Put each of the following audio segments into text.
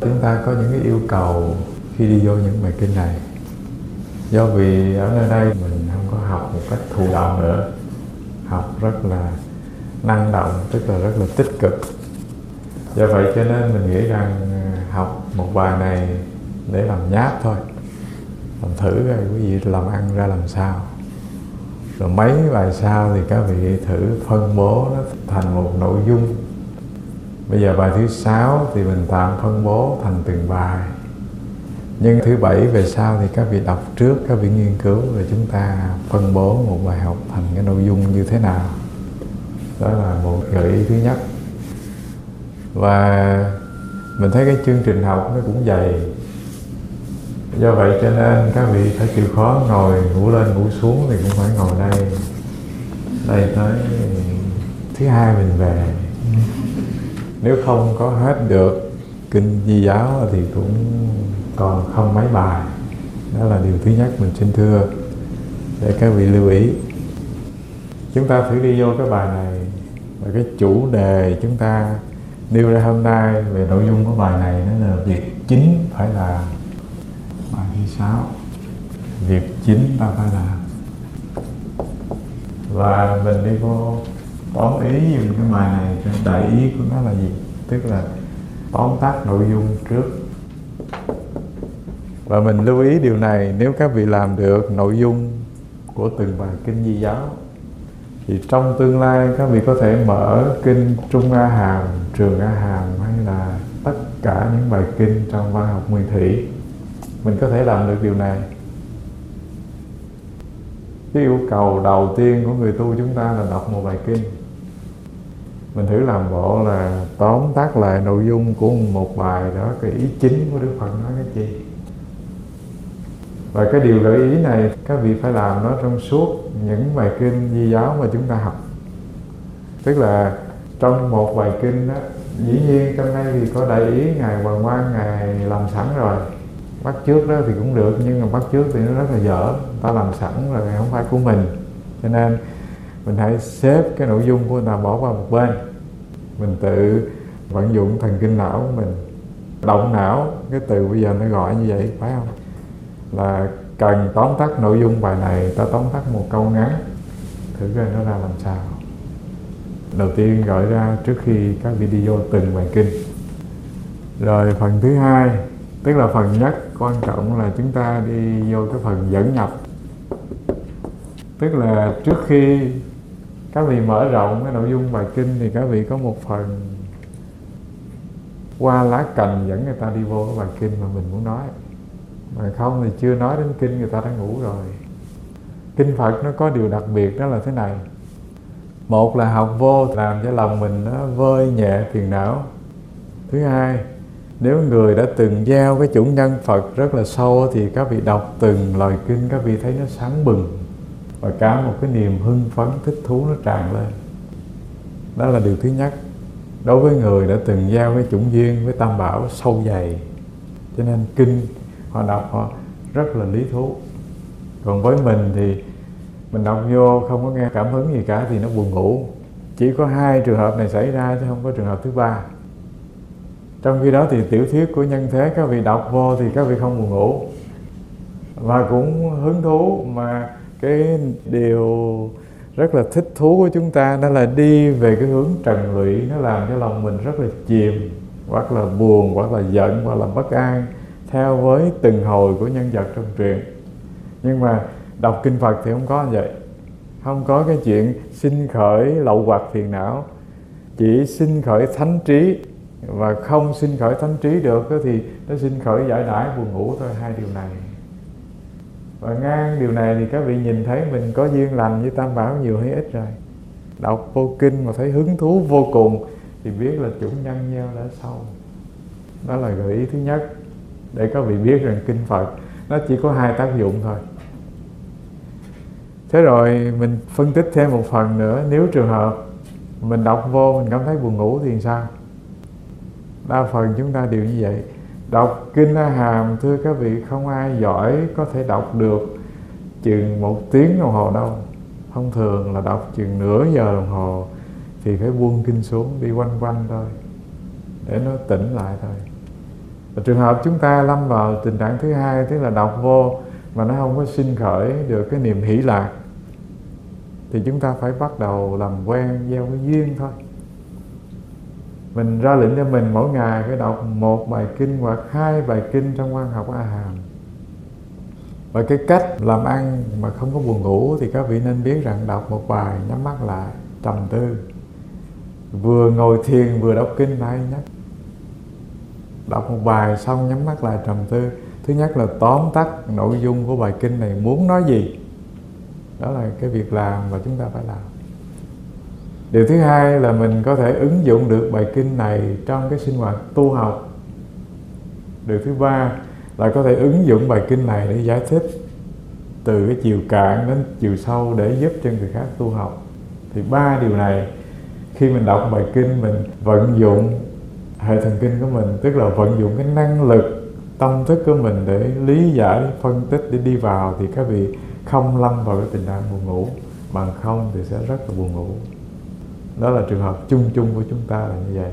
Chúng ta có những cái yêu cầu khi đi vô những bài kinh này. Do vì ở nơi đây mình không có học một cách thụ động nữa, học rất là năng động, tức là rất là tích cực. Do vậy cho nên mình nghĩ rằng học một bài này để làm nháp thôi, làm thử coi quý vị làm ăn ra làm sao. Rồi mấy bài sau thì các vị thử phân bố nó thành một nội dung. Bây giờ bài thứ 6 thì mình tạm phân bố thành từng bài. Nhưng thứ 7 về sau thì các vị đọc trước, các vị nghiên cứu, rồi chúng ta phân bố một bài học thành cái nội dung như thế nào. Đó là một gợi ý thứ nhất. Và mình thấy cái chương trình học nó cũng dày. Do vậy cho nên các vị phải chịu khó ngồi, ngủ lên ngủ xuống thì cũng phải ngồi đây. Đây tới thứ 2 mình về. Nếu không có hết được kinh Di giáo thì cũng còn không mấy bài. Đó là điều thứ nhất mình xin thưa để các vị lưu ý. Chúng ta thử đi vô cái bài này. Và cái chủ đề chúng ta nêu ra hôm nay về nội dung của bài này đó là việc chính phải làm. Bài thứ 6, việc chính ta phải làm. Và mình đi vô tóm ý dùng cái bài này, cái đại ý của nó là gì? Tức là tóm tắt nội dung trước. Và mình lưu ý điều này, nếu các vị làm được nội dung của từng bài kinh Di giáo thì trong tương lai các vị có thể mở kinh Trung A Hàm, Trường A Hàm hay là tất cả những bài kinh trong văn học Nguyên Thủy. Mình có thể làm được điều này. Cái yêu cầu đầu tiên của người tu chúng ta là đọc một bài kinh. Mình thử làm bộ là tóm tắt lại nội dung của một bài đó, cái ý chính của Đức Phật nói cái gì. Và cái điều gợi ý này các vị phải làm nó trong suốt những bài kinh Di giáo mà chúng ta học. Tức là trong một bài kinh đó, dĩ nhiên trong đây thì có đại ý Ngài Hoàng Quang Ngài làm sẵn rồi. Bắt chước đó thì cũng được, nhưng mà bắt chước thì nó rất là dở. Ta làm sẵn rồi không phải của mình. Cho nên mình hãy xếp cái nội dung của người ta bỏ qua một bên. Mình tự vận dụng thần kinh não của mình. Động não, cái từ bây giờ nó gọi như vậy, phải không? Là cần tóm tắt nội dung bài này, ta tóm tắt một câu ngắn. Thử coi nó ra làm sao. Đầu tiên gọi ra trước khi các vị đi vô từng bài kinh. Rồi phần thứ 2, tức là phần nhất quan trọng là chúng ta đi vô cái phần dẫn nhập. Tức là trước khi các vị mở rộng cái nội dung bài kinh thì các vị có một phần qua lá cành dẫn người ta đi vô cái bài kinh mà mình muốn nói. Mà không thì chưa nói đến kinh người ta đã ngủ rồi. Kinh Phật nó có điều đặc biệt đó là thế này. Một là học vô làm cho lòng mình nó vơi nhẹ phiền não. Thứ hai, nếu người đã từng gieo cái chủng nhân Phật rất là sâu thì các vị đọc từng lời kinh các vị thấy nó sáng bừng. Và cả một cái niềm hưng phấn thích thú nó tràn lên. Đó là điều thứ nhất. Đối với người đã từng gieo cái chủng duyên với Tam Bảo sâu dày, cho nên kinh họ đọc họ rất là lý thú. Còn với mình thì mình đọc vô không có nghe cảm hứng gì cả thì nó buồn ngủ. Chỉ có 2 trường hợp này xảy ra chứ không có trường hợp thứ 3. Trong khi đó thì tiểu thuyết của nhân thế các vị đọc vô thì các vị không buồn ngủ và cũng hứng thú. Mà cái điều rất là thích thú của chúng ta đó là đi về cái hướng trần lụy. Nó làm cho lòng mình rất là chìm, hoặc là buồn, hoặc là giận, hoặc là bất an theo với từng hồi của nhân vật trong truyện. Nhưng mà đọc kinh Phật thì không có như vậy. Không có cái chuyện sinh khởi lậu hoặc phiền não. Chỉ sinh khởi thánh trí. Và không sinh khởi thánh trí được thì nó sinh khởi giải đãi buồn ngủ thôi. 2 điều này. Và ngang điều này thì các vị nhìn thấy mình có duyên lành với Tam Bảo nhiều hay ít rồi. Đọc vô kinh mà thấy hứng thú vô cùng thì biết là chủng nhân gieo đã sâu. Đó là gợi ý thứ nhất, để các vị biết rằng kinh Phật nó chỉ có 2 tác dụng thôi. Thế rồi mình phân tích thêm một phần nữa. Nếu trường hợp mình đọc vô mình cảm thấy buồn ngủ thì sao? Đa phần chúng ta đều như vậy. Đọc kinh A Hàm, thưa các vị, không ai giỏi có thể đọc được chừng 1 tiếng đồng hồ đâu. Thông thường là đọc chừng nửa giờ đồng hồ thì phải buông kinh xuống, đi quanh quanh thôi để nó tỉnh lại thôi. Và trường hợp chúng ta lâm vào tình trạng thứ hai, tức là đọc vô mà nó không có sinh khởi được cái niềm hỷ lạc, thì chúng ta phải bắt đầu làm quen gieo cái duyên thôi. Mình ra lệnh cho mình mỗi ngày phải đọc 1 bài kinh hoặc 2 bài kinh trong quan học A Hàm. Và cái cách làm ăn mà không có buồn ngủ thì các vị nên biết rằng đọc một bài nhắm mắt lại trầm tư, vừa ngồi thiền vừa đọc kinh là hay nhất. Đọc một bài xong nhắm mắt lại trầm tư. Thứ nhất là tóm tắt nội dung của bài kinh này muốn nói gì. Đó là cái việc làm mà chúng ta phải làm. Điều thứ hai là mình có thể ứng dụng được bài kinh này trong cái sinh hoạt tu học. Điều thứ ba là có thể ứng dụng bài kinh này để giải thích từ cái chiều cạn đến chiều sâu để giúp cho người khác tu học. Thì 3 điều này khi mình đọc bài kinh, mình vận dụng hệ thần kinh của mình, tức là vận dụng cái năng lực tâm thức của mình để lý giải, phân tích, để đi vào, thì các vị không lâm vào cái tình trạng buồn ngủ. Bằng không thì sẽ rất là buồn ngủ. Đó là trường hợp chung chung của chúng ta là như vậy.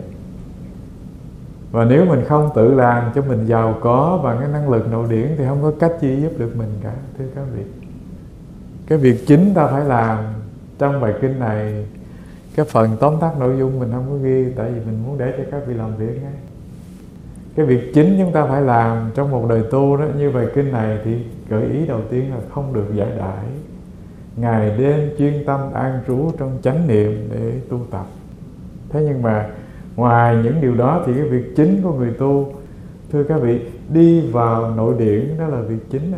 Và nếu mình không tự làm cho mình giàu có bằng cái năng lực nội điển thì không có cách gì giúp được mình cả, thưa các vị. Cái việc chính ta phải làm trong bài kinh này, cái phần tóm tắt nội dung mình không có ghi, tại vì mình muốn để cho các vị làm việc ngay. Cái việc chính chúng ta phải làm trong một đời tu đó, như bài kinh này thì gợi ý đầu tiên là không được giải đãi, ngày đêm chuyên tâm an trú trong chánh niệm để tu tập. Thế nhưng mà ngoài những điều đó thì cái việc chính của người tu, thưa các vị, đi vào nội điển đó là việc chính.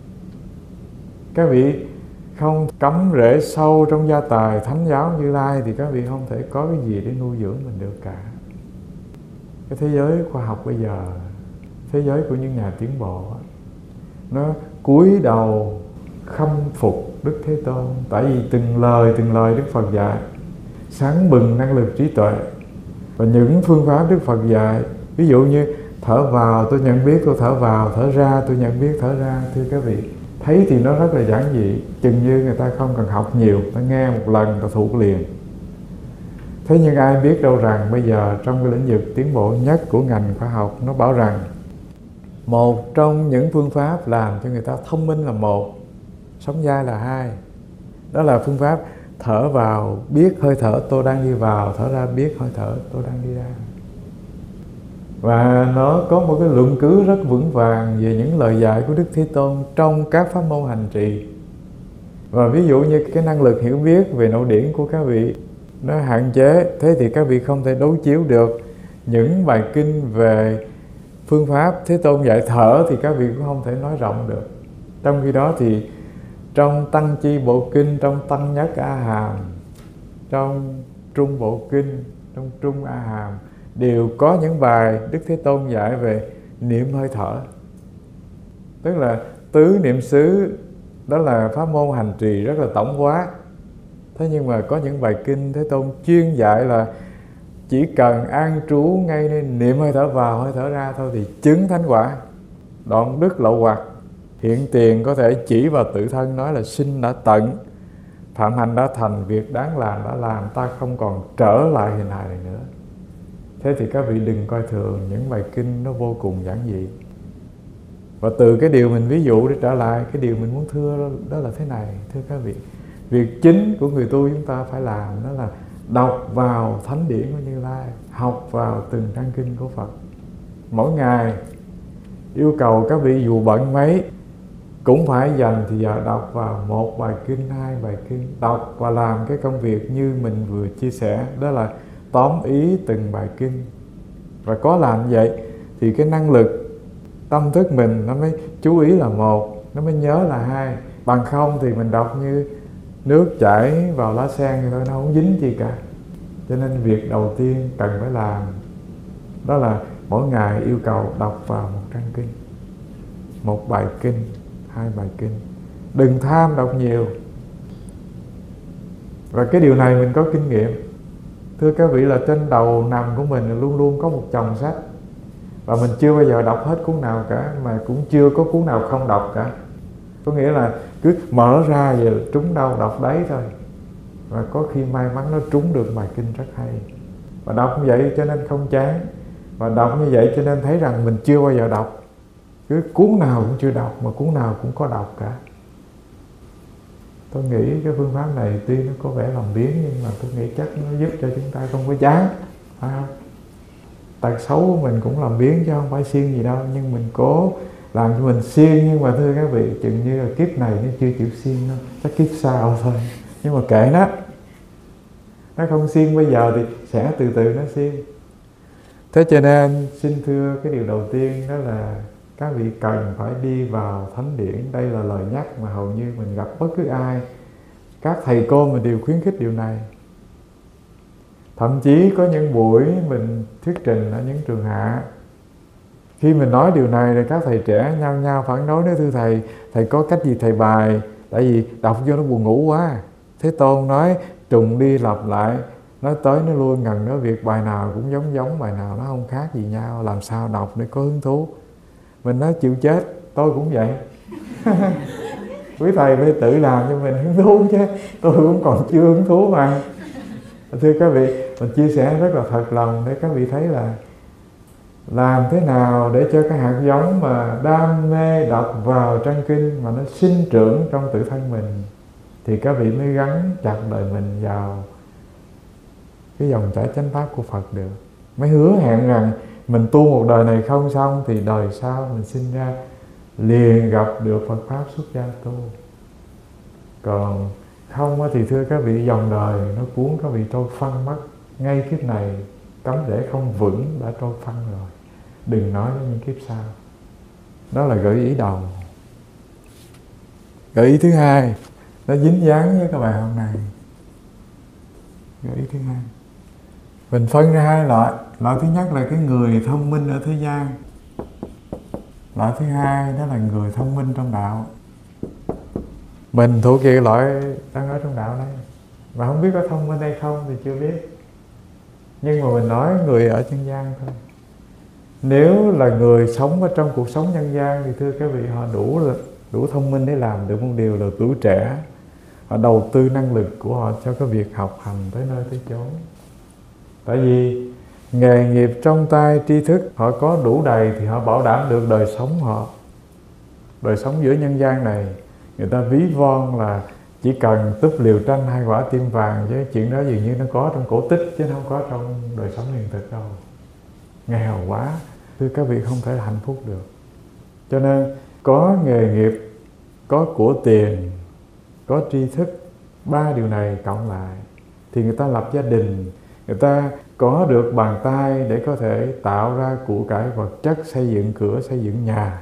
Các vị không cắm rễ sâu trong gia tài thánh giáo Như Lai thì các vị không thể có cái gì để nuôi dưỡng mình được cả. Cái thế giới khoa học bây giờ, thế giới của những nhà tiến bộ, nó cúi đầu khâm phục Đức Thế Tôn. Tại vì từng lời Đức Phật dạy sáng bừng năng lực trí tuệ. Và những phương pháp Đức Phật dạy, ví dụ như thở vào tôi nhận biết tôi thở vào, thở ra tôi nhận biết thở ra, thưa các vị, thấy thì nó rất là giản dị, chừng như người ta không cần học nhiều, ta nghe một lần ta thuộc liền. Thế nhưng ai biết đâu rằng bây giờ trong cái lĩnh vực tiến bộ nhất của ngành khoa học, nó bảo rằng một trong những phương pháp làm cho người ta thông minh là một, sống dai là hai. Đó là phương pháp thở vào biết hơi thở tôi đang đi vào, thở ra biết hơi thở tôi đang đi ra. Và nó có một cái luận cứ rất vững vàng về những lời dạy của Đức Thế Tôn trong các pháp môn hành trì. Và ví dụ như cái năng lực hiểu biết về nội điển của các vị nó hạn chế, thế thì các vị không thể đối chiếu được những bài kinh về phương pháp Thế Tôn dạy thở thì các vị cũng không thể nói rộng được. Trong khi đó thì trong Tăng Chi Bộ Kinh, trong Tăng Nhất A Hàm, trong Trung Bộ Kinh, trong Trung A Hàm đều có những bài Đức Thế Tôn dạy về niệm hơi thở. Tức là tứ niệm xứ, đó là pháp môn hành trì rất là tổng quát. Thế nhưng mà có những bài kinh Thế Tôn chuyên dạy là chỉ cần an trú ngay nên niệm hơi thở vào hơi thở ra thôi thì chứng thánh quả, đoạn đức lậu hoặc, hiện tiền có thể chỉ vào tự thân nói là sinh đã tận, phạm hành đã thành, việc đáng làm đã làm, ta không còn trở lại hình hài này nữa. Thế thì các vị đừng coi thường những bài kinh nó vô cùng giản dị. Và từ cái điều mình ví dụ để trở lại cái điều mình muốn thưa đó là thế này, thưa các vị. Việc chính của người tu chúng ta phải làm đó là đọc vào thánh điển của Như Lai, học vào từng trang kinh của Phật. Mỗi ngày yêu cầu các vị dù bận mấy cũng phải dành thì giờ đọc vào 1 bài kinh, 2 bài kinh, đọc và làm cái công việc như mình vừa chia sẻ, đó là tóm ý từng bài kinh. Và có làm vậy thì cái năng lực tâm thức mình nó mới chú ý là 1, nó mới nhớ là 2. Bằng không thì mình đọc như nước chảy vào lá sen thì thôi, nó không dính gì cả. Cho nên việc đầu tiên cần phải làm đó là mỗi ngày yêu cầu đọc vào 1 trang kinh, 1 bài kinh, 2 bài kinh. Đừng tham đọc nhiều. Và cái điều này mình có kinh nghiệm. Thưa các vị, là trên đầu nằm của mình luôn luôn có một chồng sách. Và mình chưa bao giờ đọc hết cuốn nào cả, mà cũng chưa có cuốn nào không đọc cả. Có nghĩa là cứ mở ra về trúng đâu đọc đấy thôi. Và có khi may mắn nó trúng được bài kinh rất hay. Và đọc như vậy cho nên không chán. Và đọc như vậy cho nên thấy rằng mình chưa bao giờ đọc, cứ cuốn nào cũng chưa đọc mà cuốn nào cũng có đọc cả. Tôi nghĩ cái phương pháp này tuy nó có vẻ làm biếng nhưng mà tôi nghĩ chắc nó giúp cho chúng ta không có chán, phải không? Tật xấu của mình cũng làm biếng chứ không phải siêng gì đâu, nhưng mình cố làm cho mình siêng. Nhưng mà thưa các vị, chừng như là kiếp này nó chưa chịu siêng đâu, chắc kiếp sau thôi. Nhưng mà kệ nó không siêng bây giờ thì sẽ từ từ nó siêng. Thế cho nên xin thưa, cái điều đầu tiên đó là các vị cần phải đi vào thánh điển. Đây là lời nhắc mà hầu như mình gặp bất cứ ai, các thầy cô mình đều khuyến khích điều này. Thậm chí có những buổi mình thuyết trình ở những trường hạ, khi mình nói điều này thì các thầy trẻ nhao nhao phản đối, nói thưa thầy có cách gì thầy bài, tại vì đọc vô nó buồn ngủ quá. Thế Tôn nói trùng đi lặp lại, nói tới nó lui, ngần nói việc bài nào cũng giống, bài nào nó không khác gì nhau, làm sao đọc để có hứng thú. Mình nói chịu chết, tôi cũng vậy. Quý thầy phải tự làm cho mình hứng thú chứ, tôi cũng còn chưa hứng thú mà. Thưa các vị, mình chia sẻ rất là thật lòng để các vị thấy là làm thế nào để cho cái hạt giống mà đam mê đọc vào trang kinh mà nó sinh trưởng trong tự thân mình, thì các vị mới gắn chặt đời mình vào cái dòng chảy chánh pháp của Phật được. Mới hứa hẹn rằng mình tu một đời này không xong thì đời sau mình sinh ra liền gặp được Phật pháp xuất gia tu. Còn không thì thưa các vị, dòng đời nó cuốn các vị trôi phăng mất. Ngay kiếp này cắm rễ không vững đã trôi phăng rồi, đừng nói đến những kiếp sau. Đó là gợi ý đầu. Gợi ý thứ hai, nó dính dáng với cái bài hôm nay. Gợi ý thứ hai, mình phân ra hai loại. Loại thứ nhất là cái người thông minh ở thế gian. Loại thứ hai đó là người thông minh trong đạo. Mình thuộc về loại đang ở trong đạo đây, mà không biết có thông minh hay không thì chưa biết. Nhưng mà mình nói người ở nhân gian thôi. Nếu là người sống ở trong cuộc sống nhân gian thì thưa các vị, họ đủ thông minh để làm được một điều là tuổi trẻ. Họ đầu tư năng lực của họ cho cái việc học hành tới nơi tới chốn. Tại vì nghề nghiệp trong tay, tri thức họ có đủ đầy thì họ bảo đảm được đời sống họ. Đời sống giữa nhân gian này, người ta ví von là chỉ cần túp liều tranh 2 quả tim vàng, chứ chuyện đó dường như nó có trong cổ tích chứ không có trong đời sống hiện thực đâu. Nghèo quá, thưa các vị, không thể hạnh phúc được. Cho nên có nghề nghiệp, có của tiền, có tri thức, 3 điều này cộng lại thì người ta lập gia đình, người ta có được bàn tay để có thể tạo ra của cải vật chất, xây dựng cửa, xây dựng nhà,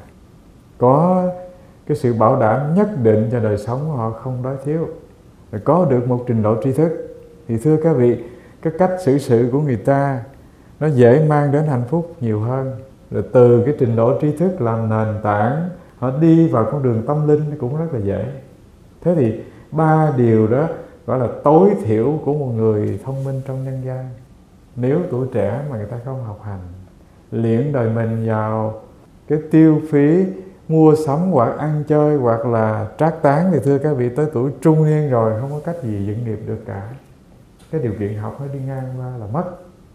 có cái sự bảo đảm nhất định cho đời sống của họ không đói thiếu, rồi có được một trình độ tri thức, thì thưa các vị, cái cách xử sự của người ta nó dễ mang đến hạnh phúc nhiều hơn. Rồi từ cái trình độ tri thức làm nền tảng, họ đi vào con đường tâm linh cũng rất là dễ. Thế thì 3 điều đó gọi là tối thiểu của một người thông minh trong nhân gian. Nếu tuổi trẻ mà người ta không học hành, luyện đời mình vào cái tiêu phí mua sắm hoặc ăn chơi hoặc là trác tán, thì thưa các vị, tới tuổi trung niên rồi không có cách gì dựng nghiệp được cả. Cái điều kiện học nó đi ngang qua là mất.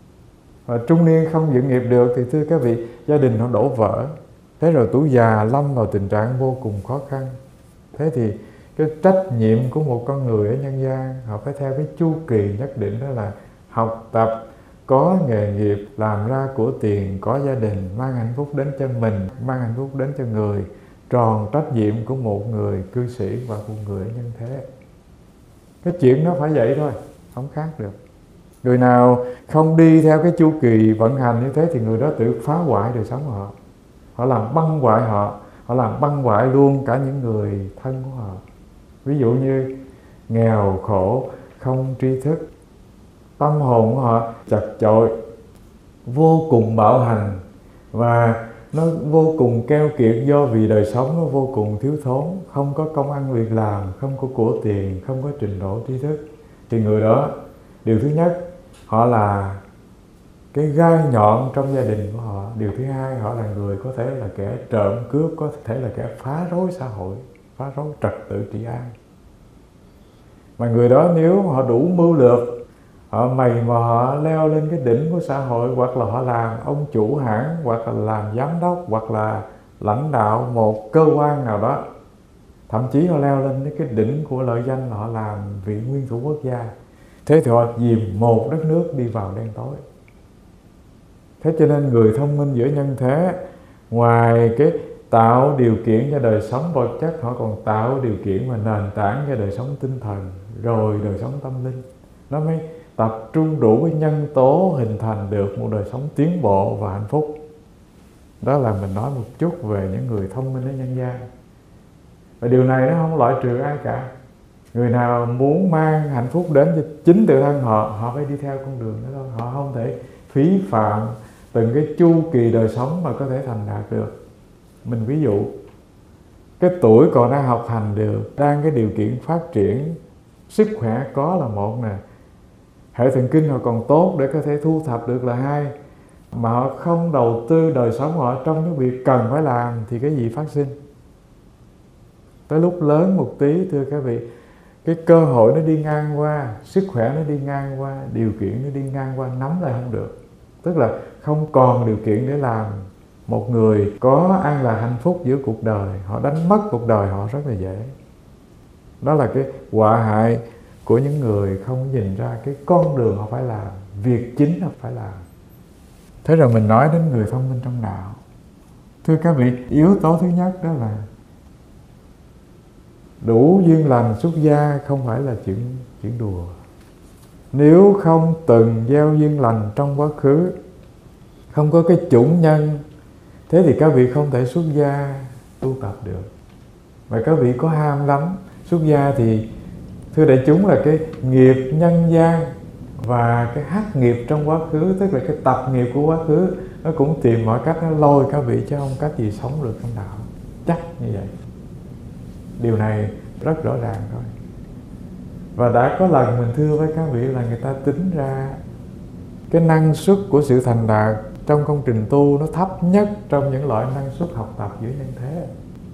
Và trung niên không dựng nghiệp được thì thưa các vị, gia đình họ đổ vỡ. Thế rồi tuổi già lâm vào tình trạng vô cùng khó khăn. Thế thì cái trách nhiệm của một con người ở nhân gian, họ phải theo cái chu kỳ nhất định, đó là học tập, có nghề nghiệp, làm ra của tiền, có gia đình, mang hạnh phúc đến cho mình, mang hạnh phúc đến cho người, tròn trách nhiệm của một người cư sĩ và một người ở nhân thế. Cái chuyện nó phải vậy thôi, không khác được. Người nào không đi theo cái chu kỳ vận hành như thế thì người đó tự phá hoại đời sống của họ. Họ làm băng hoại họ làm băng hoại luôn cả những người thân của họ. Ví dụ như nghèo khổ, không tri thức, tâm hồn của họ chật chội, vô cùng bạo hành, và nó vô cùng keo kiệt do vì đời sống nó vô cùng thiếu thốn, không có công ăn việc làm, không có của tiền, không có trình độ tri thức. Thì người đó, điều thứ nhất, họ là cái gai nhọn trong gia đình của họ. Điều thứ hai, họ là người có thể là kẻ trộm cướp, có thể là kẻ phá rối xã hội, phá rối trật tự trị an. Mà người đó nếu họ đủ mưu lược, Họ mày mò họ leo lên cái đỉnh của xã hội, hoặc là họ làm ông chủ hãng, hoặc là làm giám đốc, hoặc là lãnh đạo một cơ quan nào đó. Thậm chí họ leo lên cái đỉnh của lợi danh là họ làm vị nguyên thủ quốc gia. Thế thì họ dìm một đất nước đi vào đen tối. Thế cho nên người thông minh giữa nhân thế, ngoài cái tạo điều kiện cho đời sống vật chất, họ còn tạo điều kiện và nền tảng cho đời sống tinh thần, rồi đời sống tâm linh. Nó mới tập trung đủ cái nhân tố hình thành được một đời sống tiến bộ và hạnh phúc. Đó là mình nói một chút về những người thông minh ở nhân gian. Và điều này nó không loại trừ ai cả. Người nào muốn mang hạnh phúc đến cho chính tự thân họ phải đi theo con đường đó thôi. Họ không thể phí phạm từng cái chu kỳ đời sống mà có thể thành đạt được. Mình ví dụ, cái tuổi còn đang học hành được, đang cái điều kiện phát triển, sức khỏe có là một nè, hệ thần kinh họ còn tốt để có thể thu thập được là hai, mà họ không đầu tư đời sống họ trong những việc cần phải làm thì cái gì phát sinh? Tới lúc lớn một tí, thưa các vị, cái cơ hội nó đi ngang qua, sức khỏe nó đi ngang qua, điều kiện nó đi ngang qua, nắm lại không được. Tức là không còn điều kiện để làm. Một người có an lạc hạnh phúc giữa cuộc đời, họ đánh mất cuộc đời họ rất là dễ. Đó là cái họa hại của những người không nhìn ra cái con đường họ phải làm, việc chính họ phải làm. Thế rồi mình nói đến người thông minh trong đạo. Thưa các vị, yếu tố thứ nhất đó là đủ duyên lành xuất gia không phải là chuyện đùa. Nếu không từng gieo duyên lành trong quá khứ, không có cái chủng nhân, thế thì các vị không thể xuất gia tu tập được. Mà các vị có ham lắm xuất gia thì thưa đại chúng là cái nghiệp nhân gian và cái hắc nghiệp trong quá khứ, tức là cái tập nghiệp của quá khứ, nó cũng tìm mọi cách nó lôi các vị, chứ không cách gì sống được trong đạo. Chắc như vậy. Điều này rất rõ ràng thôi. Và đã có lần mình thưa với các vị là người ta tính ra cái năng suất của sự thành đạt trong công trình tu nó thấp nhất trong những loại năng suất học tập giữa nhân thế.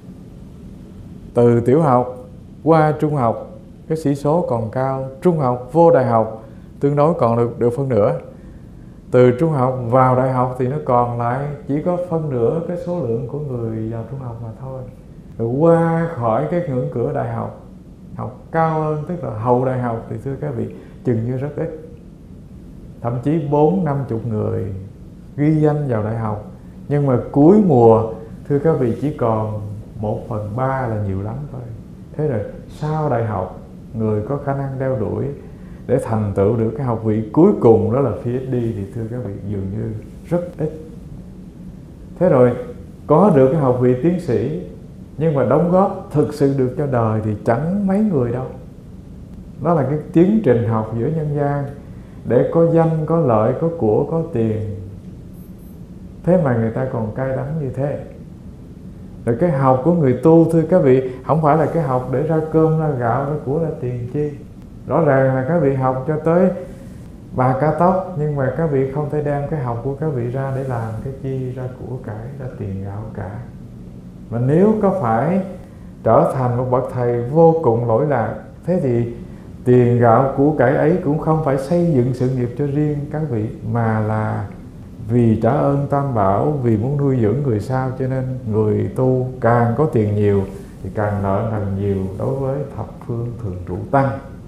Từ tiểu học qua trung học, cái sĩ số còn cao. Trung học vô đại học tương đối còn được phân nửa. Từ trung học vào đại học thì nó còn lại chỉ có phân nửa cái số lượng của người vào trung học mà thôi. Rồi qua khỏi cái ngưỡng cửa đại học, học cao hơn, tức là hậu đại học, thì thưa các vị, chừng như rất ít. Thậm chí 40-50 người ghi danh vào đại học, nhưng mà cuối mùa, thưa các vị, chỉ còn 1/3 là nhiều lắm thôi. Thế rồi sau đại học, người có khả năng đeo đuổi để thành tựu được cái học vị cuối cùng đó là PhD thì thưa các vị dường như rất ít. Thế rồi có được cái học vị tiến sĩ nhưng mà đóng góp thực sự được cho đời thì chẳng mấy người đâu. Đó là cái tiến trình học giữa nhân gian để có danh, có lợi, có của, có tiền. Thế mà người ta còn cay đắng như thế. Rồi cái học của người tu, thưa các vị, không phải là cái học để ra cơm, ra gạo, ra của, ra tiền chi. Rõ ràng là các vị học cho tới bà cả tóc, nhưng mà các vị không thể đem cái học của các vị ra để làm cái chi, ra của cải, ra tiền gạo cả. Mà nếu có phải trở thành một bậc thầy vô cùng lỗi lạc, thế thì tiền gạo của cải ấy cũng không phải xây dựng sự nghiệp cho riêng các vị, mà là vì trả ơn Tam Bảo, vì muốn nuôi dưỡng người sau. Cho nên người tu càng có tiền nhiều thì càng nợ nần nhiều đối với thập phương thường trụ tăng.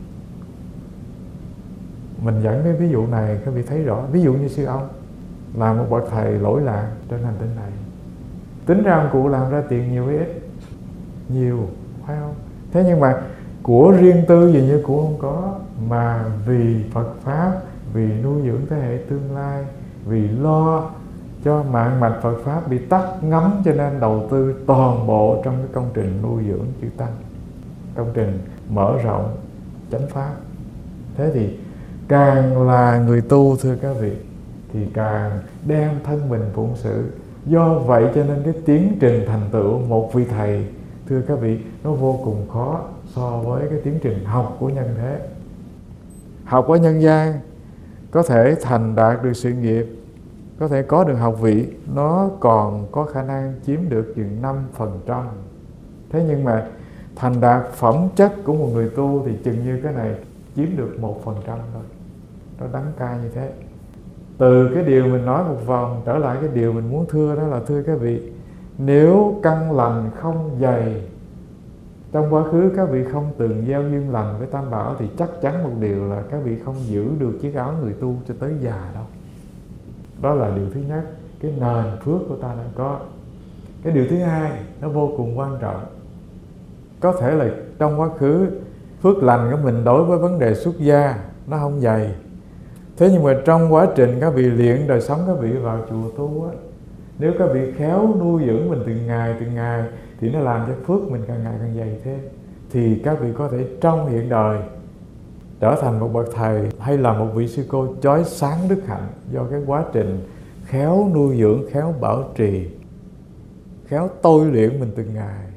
Mình dẫn cái ví dụ này các vị thấy rõ. Ví dụ như sư ông là một bậc thầy lỗi lạc trên hành tinh này, tính ra ông cụ làm ra tiền nhiều hay ít? Nhiều, phải không? Thế nhưng mà của riêng tư gì như của không có, mà vì Phật Pháp, vì nuôi dưỡng thế hệ tương lai, vì lo cho mạng mạch Phật Pháp bị tắt ngấm, cho nên đầu tư toàn bộ trong cái công trình nuôi dưỡng chư Tăng, công trình mở rộng chánh Pháp. Thế thì càng là người tu, thưa các vị, thì càng đem thân mình phụng sự. Do vậy cho nên cái tiến trình thành tựu một vị thầy, thưa các vị, nó vô cùng khó so với cái tiến trình học của nhân thế. Học ở nhân gian có thể thành đạt được sự nghiệp, có thể có được học vị, nó còn có khả năng chiếm được chừng 5%. Thế nhưng mà thành đạt phẩm chất của một người tu thì chừng như cái này chiếm được 1% thôi. nó đắng cay như thế. Từ cái điều mình nói một vòng trở lại cái điều mình muốn thưa, đó là thưa các vị, nếu căn lành không dày, trong quá khứ các vị không từng gieo duyên lành với Tam Bảo, thì chắc chắn một điều là các vị không giữ được chiếc áo người tu cho tới già đâu. Đó là điều thứ nhất, cái nền phước của ta đang có. Cái điều thứ hai, nó vô cùng quan trọng. Có thể là trong quá khứ phước lành của mình đối với vấn đề xuất gia nó không dày. Thế nhưng mà trong quá trình các vị luyện đời sống các vị vào chùa tu á, nếu các vị khéo nuôi dưỡng mình từng ngày thì nó làm cho phước mình càng ngày càng dày thêm. Thì các vị có thể trong hiện đời trở thành một bậc thầy hay là một vị sư cô chói sáng đức hạnh do cái quá trình khéo nuôi dưỡng, khéo bảo trì, khéo tôi luyện mình từng ngày.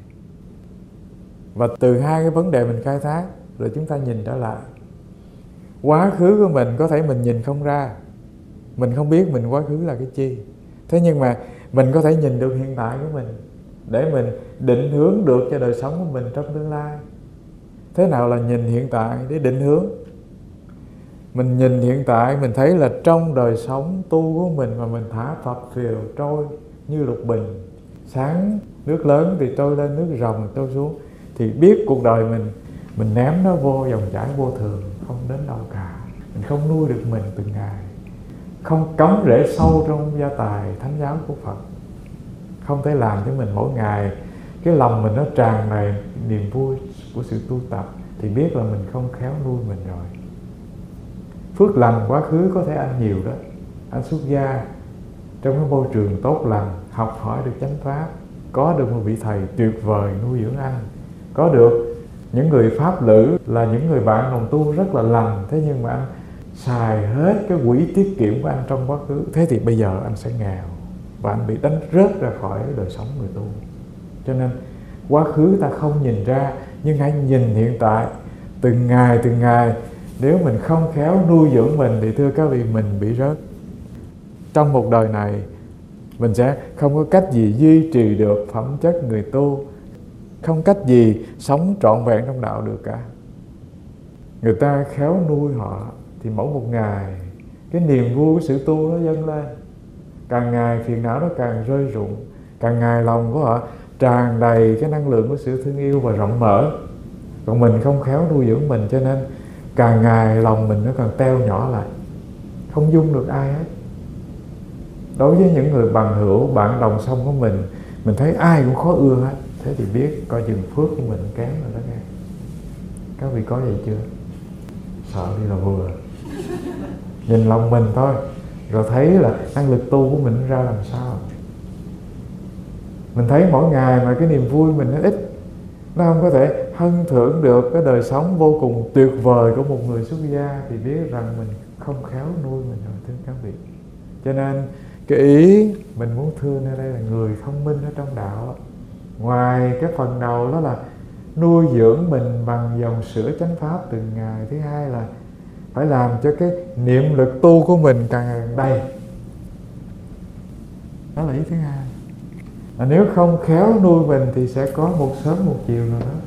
Và từ hai cái vấn đề mình khai thác rồi chúng ta nhìn trở lại. Quá khứ của mình có thể mình nhìn không ra, mình không biết mình quá khứ là cái chi. Thế nhưng mà mình có thể nhìn được hiện tại của mình để mình định hướng được cho đời sống của mình trong tương lai. Thế nào là nhìn hiện tại để định hướng? Mình nhìn hiện tại, mình thấy là trong đời sống tu của mình mà mình thả phập phìu trôi như lục bình. Sáng nước lớn thì trôi lên, nước ròng trôi xuống. Thì biết cuộc đời mình ném nó vô dòng chảy vô thường, không đến đâu cả. Mình không nuôi được mình từng ngày, không cắm rễ sâu trong gia tài thánh giáo của Phật, không thể làm cho mình mỗi ngày cái lòng mình nó tràn đầy niềm vui của sự tu tập, thì biết là mình không khéo nuôi mình rồi. Phước lành quá khứ có thể anh nhiều đó, anh xuất gia trong cái môi trường tốt lành, học hỏi được chánh pháp, có được một vị thầy tuyệt vời nuôi dưỡng anh, có được những người pháp lữ là những người bạn đồng tu rất là lành. Thế nhưng mà anh xài hết cái quỹ tiết kiệm của anh trong quá khứ, thế thì bây giờ anh sẽ nghèo và anh bị đánh rớt ra khỏi đời sống người tu. Cho nên quá khứ ta không nhìn ra, nhưng hãy nhìn hiện tại từng ngày. Nếu mình không khéo nuôi dưỡng mình thì thưa các vị, mình bị rớt. Trong một đời này mình sẽ không có cách gì duy trì được phẩm chất người tu, không cách gì sống trọn vẹn trong đạo được cả. Người ta khéo nuôi họ thì mỗi một ngày cái niềm vui của sự tu nó dâng lên, càng ngày phiền não nó càng rơi rụng, càng ngày lòng của họ tràn đầy cái năng lượng của sự thương yêu và rộng mở. Còn mình không khéo nuôi dưỡng mình, cho nên càng ngày lòng mình nó càng teo nhỏ lại, không dung được ai hết. Đối với những người bằng hữu, bạn đồng sông của mình thấy ai cũng khó ưa hết, thế thì biết coi chừng phước của mình kém rồi đó nghe. Các vị có vậy chưa? Sợ đi là vừa. Nhìn lòng mình thôi, rồi thấy là năng lực tu của mình ra làm sao. Mình thấy mỗi ngày mà cái niềm vui mình nó ít, nó không có thể hân thưởng được cái đời sống vô cùng tuyệt vời của một người xuất gia, thì biết rằng mình không khéo nuôi mình rồi thưa các vị. Cho nên cái ý mình muốn thưa nơi đây là người thông minh ở trong đạo, ngoài cái phần đầu đó là nuôi dưỡng mình bằng dòng sữa chánh pháp từng ngày, thứ hai là phải làm cho cái niệm lực tu của mình càng đầy. Đó là ý thứ hai. Nếu không khéo nuôi mình thì sẽ có một sớm một chiều nào đó.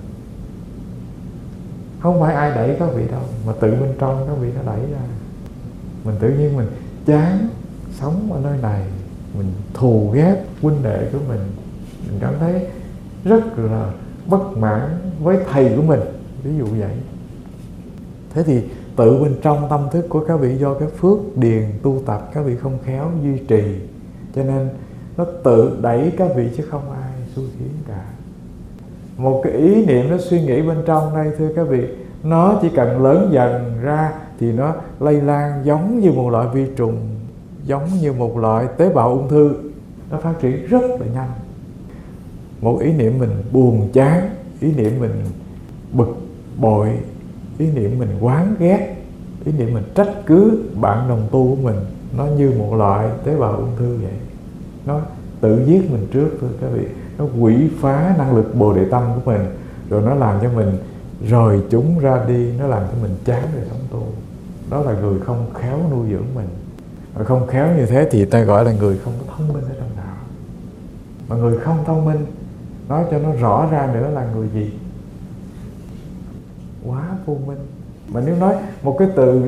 Không phải ai đẩy các vị đâu, mà tự bên trong các vị nó đẩy ra. Mình tự nhiên mình chán sống ở nơi này, mình thù ghét huynh đệ của mình cảm thấy rất là bất mãn với thầy của mình, ví dụ vậy. Thế thì tự bên trong tâm thức của các vị do cái phước điền tu tập các vị không khéo duy trì, cho nên nó tự đẩy các vị chứ không ai xui khiến cả. Một cái ý niệm nó suy nghĩ bên trong đây thưa các vị, nó chỉ cần lớn dần ra thì nó lây lan giống như một loại vi trùng, giống như một loại tế bào ung thư, nó phát triển rất là nhanh. Một ý niệm mình buồn chán, ý niệm mình bực bội, ý niệm mình oán ghét, ý niệm mình trách cứ bạn đồng tu của mình, nó như một loại tế bào ung thư vậy. Nó tự giết mình trước thưa các vị. Nó quỷ phá năng lực bồ đề tâm của mình, rồi nó làm cho mình rời chúng ra đi, nó làm cho mình chán đời sống tu. Đó là người không khéo nuôi dưỡng mình. Mà không khéo như thế thì ta gọi là người không có thông minh ở trong đạo. Mà người không thông minh, nói cho nó rõ ra nữa là người gì? Quá vô minh. Mà nếu nói một cái từ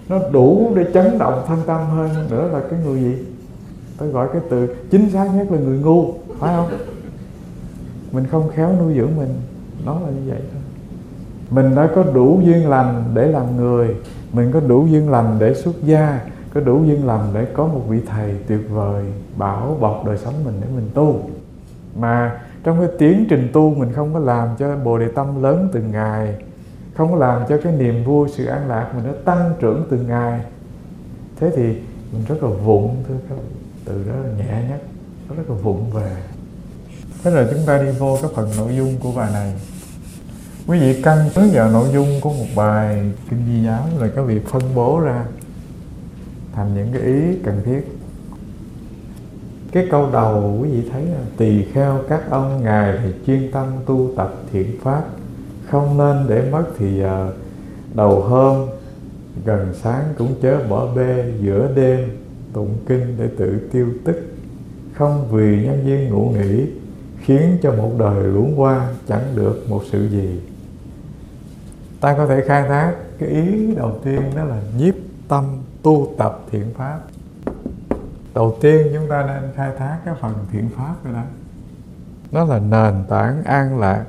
nó đủ để chấn động thân tâm hơn nữa là cái người gì? Tôi gọi cái từ chính xác nhất là người ngu, phải không? Mình không khéo nuôi dưỡng mình, nó là như vậy thôi. Mình đã có đủ duyên lành để làm người, mình có đủ duyên lành để xuất gia, có đủ duyên lành để có một vị thầy tuyệt vời bảo bọc đời sống mình để mình tu. Mà trong cái tiến trình tu mình không có làm cho Bồ Đề Tâm lớn từng ngày, không có làm cho cái niềm vui, sự an lạc mình nó tăng trưởng từng ngày, thế thì mình rất là vụng, thưa các vị. Từ đó là nhẹ nhất, nó rất là vụng về. Thế rồi chúng ta đi vô cái phần nội dung của bài này. Quý vị căn cứ vào nội dung của một bài kinh Di giáo là các vị phân bố ra thành những cái ý cần thiết. Cái câu đầu quý vị thấy là tỳ kheo các ông ngài thì chuyên tâm tu tập thiện pháp, không nên để mất thì giờ. Đầu hôm gần sáng cũng chớ bỏ bê, giữa đêm tụng kinh để tự tiêu tức, không vì nhân duyên ngủ nghỉ, khiến cho một đời luống qua chẳng được một sự gì. Ta có thể khai thác cái ý đầu tiên, đó là nhiếp tâm tu tập thiện pháp. Đầu tiên chúng ta nên khai thác cái phần thiện pháp rồi đó. Nó là nền tảng an lạc.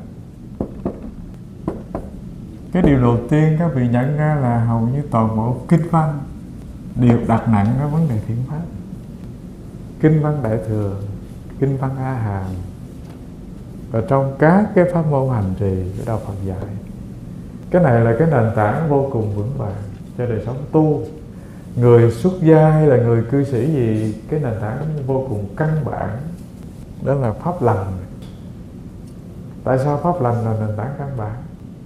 Cái điều đầu tiên các vị nhận ra là hầu như toàn bộ kinh văn đều đặt nặng cái vấn đề thiện pháp. Kinh văn Đại Thừa, kinh văn A Hàm, và trong các cái pháp môn hành trì của đạo Phật dạy. Cái này là cái nền tảng vô cùng vững vàng cho đời sống tu. Người xuất gia hay là người cư sĩ gì, cái nền tảng vô cùng căn bản, đó là pháp lành. Tại sao pháp lành là nền tảng căn bản?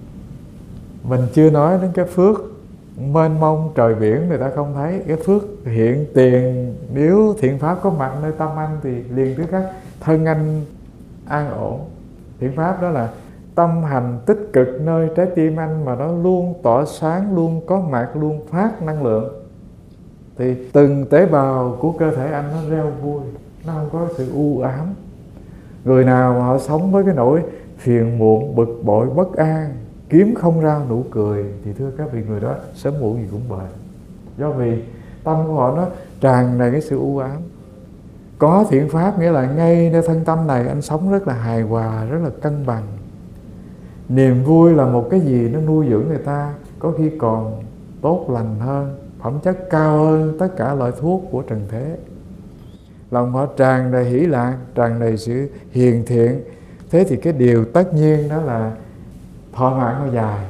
Mình chưa nói đến cái phước mênh mông trời biển người ta không thấy. Cái phước hiện tiền, nếu thiện pháp có mặt nơi tâm anh thì liền tức khắc thân anh an ổn. Thiện pháp đó là tâm hành tích cực nơi trái tim anh mà nó luôn tỏa sáng, luôn có mặt, luôn phát năng lượng, thì từng tế bào của cơ thể anh nó reo vui, nó không có sự u ám. Người nào mà họ sống với cái nỗi phiền muộn, bực bội, bất an, kiếm không ra nụ cười, thì thưa các vị, người đó sớm muộn gì cũng bệnh. Do vì tâm của họ nó tràn đầy cái sự u ám. Có thiện pháp nghĩa là ngay nơi thân tâm này anh sống rất là hài hòa, rất là cân bằng. Niềm vui là một cái gì nó nuôi dưỡng người ta, có khi còn tốt lành hơn, phẩm chất cao hơn tất cả loại thuốc của trần thế. Lòng họ tràn đầy hỷ lạc, tràn đầy sự hiền thiện. Thế thì cái điều tất nhiên đó là thọ mạng nó dài.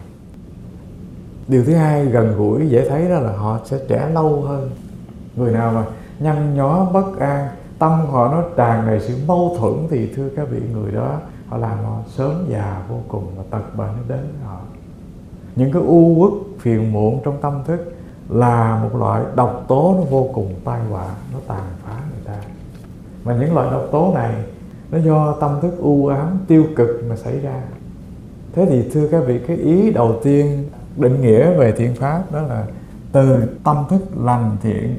Điều thứ hai gần gũi dễ thấy đó là họ sẽ trẻ lâu hơn. Người nào mà nhăn nhó bất an, tâm họ nó tràn đầy sự mâu thuẫn, thì thưa các vị, người đó họ làm họ sớm già vô cùng và tật bệnh nó đến với họ. Những cái u uất phiền muộn trong tâm thức là một loại độc tố nó vô cùng tai họa, nó tàn phá người ta. Mà những loại độc tố này nó do tâm thức u ám tiêu cực mà xảy ra. Thế thì thưa các vị, cái ý đầu tiên định nghĩa về thiện pháp đó là từ tâm thức lành thiện.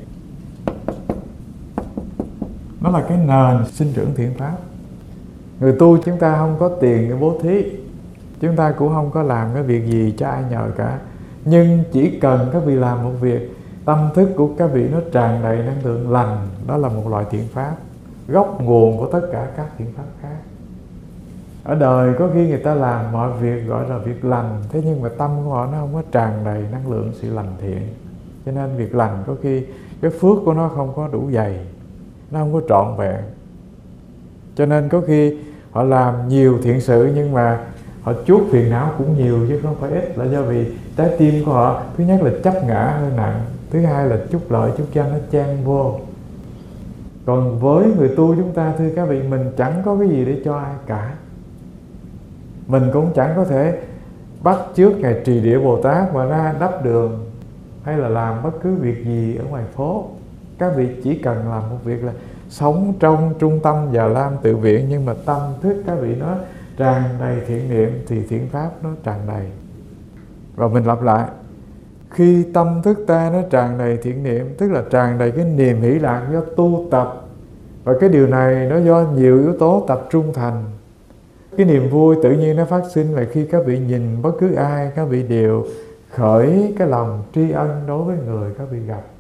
Nó là cái nền sinh trưởng thiện pháp. Người tu chúng ta không có tiền để bố thí, chúng ta cũng không có làm cái việc gì cho ai nhờ cả. Nhưng chỉ cần các vị làm một việc, tâm thức của các vị nó tràn đầy năng lượng lành, đó là một loại thiện pháp, gốc nguồn của tất cả các thiện pháp khác. Ở đời có khi người ta làm mọi việc gọi là việc lành, thế nhưng mà tâm của họ nó không có tràn đầy năng lượng sự lành thiện. Cho nên việc lành có khi cái phước của nó không có đủ dày, nó không có trọn vẹn. Cho nên có khi họ làm nhiều thiện sự nhưng mà họ chuốc phiền não cũng nhiều chứ không phải ít, là do vì trái tim của họ thứ nhất là chấp ngã hơi nặng, thứ hai là chút lợi chút danh nó chen vô. Còn với người tu chúng ta, thưa các vị, mình chẳng có cái gì để cho ai cả. Mình cũng chẳng có thể bắt chước Ngài Trì Địa Bồ Tát mà ra đắp đường hay là làm bất cứ việc gì ở ngoài phố. Các vị chỉ cần làm một việc là sống trong trung tâm Già Lam Tự Viện, nhưng mà tâm thức các vị nó tràn đầy thiện niệm thì thiện pháp nó tràn đầy. Và mình lặp lại, khi tâm thức ta nó tràn đầy thiện niệm, tức là tràn đầy cái niềm hỷ lạc do tu tập, và cái điều này nó do nhiều yếu tố tập trung thành. Cái niềm vui tự nhiên nó phát sinh là khi các vị nhìn bất cứ ai, các vị đều khởi cái lòng tri ân đối với người các vị gặp.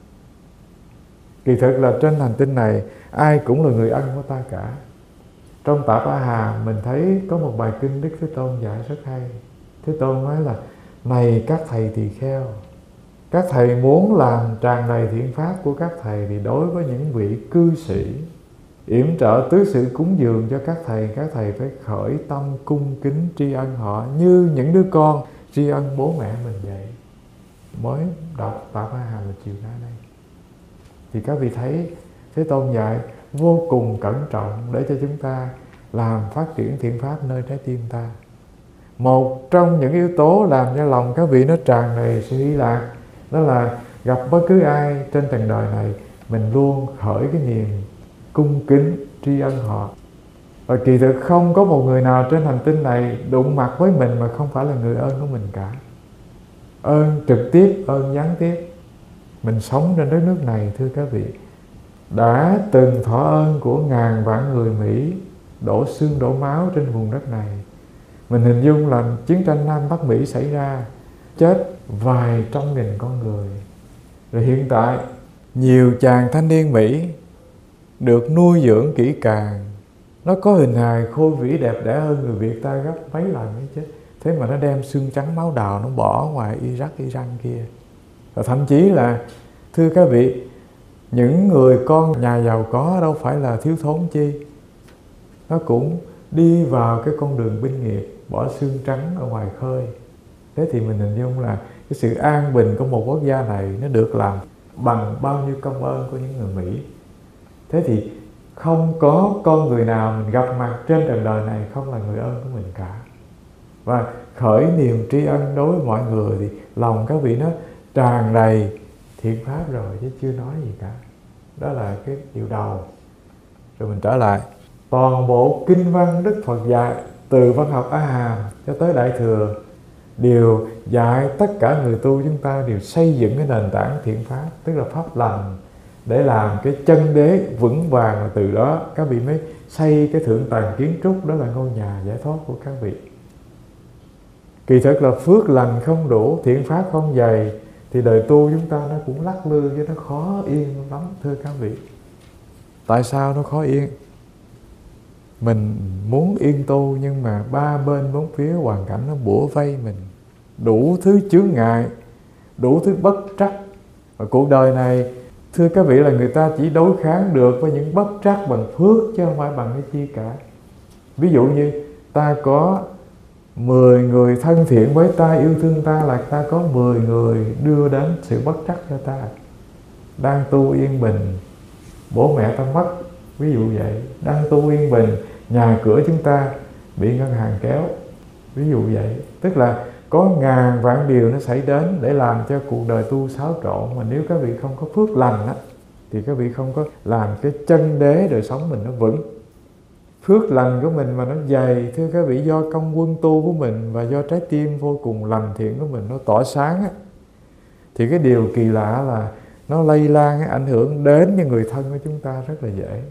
Kỳ thực là trên hành tinh này ai cũng là người ân của ta cả. Trong Tạp A Hàm mình thấy có một bài kinh Đức Thế Tôn dạy rất hay. Thế Tôn nói là: này các thầy tỳ kheo, các thầy muốn làm tràn đầy thiện pháp của các thầy thì đối với những vị cư sĩ yểm trợ tứ sự cúng dường cho các thầy phải khởi tâm cung kính tri ân họ như những đứa con tri ân bố mẹ mình vậy. Mới đọc Tạp A Hàm là chiều nay đây thì các vị thấy Thế Tôn dạy vô cùng cẩn trọng để cho chúng ta làm phát triển thiện pháp nơi trái tim ta. Một trong những yếu tố làm cho lòng các vị nó tràn đầy sự hỷ lạc, đó là gặp bất cứ ai trên trần đời này, mình luôn khởi cái niềm cung kính tri ân họ. Và kỳ thực không có một người nào trên hành tinh này đụng mặt với mình mà không phải là người ơn của mình cả. Ơn trực tiếp, ơn gián tiếp. Mình sống trên đất nước này, thưa các vị, đã từng thọ ơn của ngàn vạn người Mỹ đổ xương đổ máu trên vùng đất này. Mình hình dung là chiến tranh Nam Bắc Mỹ xảy ra, chết vài trăm nghìn con người. Rồi hiện tại nhiều chàng thanh niên Mỹ được nuôi dưỡng kỹ càng, nó có hình hài khôi vĩ đẹp đẽ hơn người Việt ta gấp mấy lần ấy chứ. Thế mà nó đem xương trắng máu đào nó bỏ ngoài Iraq, Iran kia. Và thậm chí là, thưa các vị, những người con nhà giàu có đâu phải là thiếu thốn chi, nó cũng đi vào cái con đường binh nghiệp, bỏ xương trắng ở ngoài khơi. Thế thì mình hình dung là cái sự an bình của một quốc gia này nó được làm bằng bao nhiêu công ơn của những người Mỹ. Thế thì không có con người nào mình gặp mặt trên trần đời này không là người ơn của mình cả. Và khởi niềm tri ân đối với mọi người thì lòng các vị nó tràn đầy thiện pháp rồi chứ chưa nói gì cả. Đó là cái điều đầu. Rồi mình trở lại, toàn bộ kinh văn Đức Phật dạy từ văn học A Hàm cho tới Đại Thừa đều dạy tất cả người tu chúng ta đều xây dựng cái nền tảng thiện pháp, tức là pháp lành, để làm cái chân đế vững vàng. Và từ đó các vị mới xây cái thượng tầng kiến trúc, đó là ngôi nhà giải thoát của các vị. Kỳ thực là phước lành không đủ, thiện pháp không dày thì đời tu chúng ta nó cũng lắc lư chứ nó khó yên lắm, thưa các vị. Tại sao nó khó yên? Mình muốn yên tu nhưng mà ba bên bốn phía hoàn cảnh nó bủa vây mình, đủ thứ chướng ngại, đủ thứ bất trắc. Và cuộc đời này, thưa các vị, là người ta chỉ đối kháng được với những bất trắc bằng phước chứ không phải bằng cái chi cả. Ví dụ như ta có 10 người thân thiện với ta, yêu thương ta, là ta có 10 người đưa đến sự bất trắc cho ta. Đang tu yên bình, bố mẹ ta mất, ví dụ vậy. Đang tu yên bình, nhà cửa chúng ta bị ngân hàng kéo, ví dụ vậy. Tức là có ngàn vạn điều nó xảy đến để làm cho cuộc đời tu xáo trộn. Mà nếu các vị không có phước lành á, thì các vị không có làm cái chân đế đời sống mình nó vững. Phước lành của mình mà nó dày, thưa các vị, do công quân tu của mình và do trái tim vô cùng lành thiện của mình nó tỏa sáng á, thì cái điều kỳ lạ là nó lây lan, ảnh hưởng đến những người thân của chúng ta rất là dễ.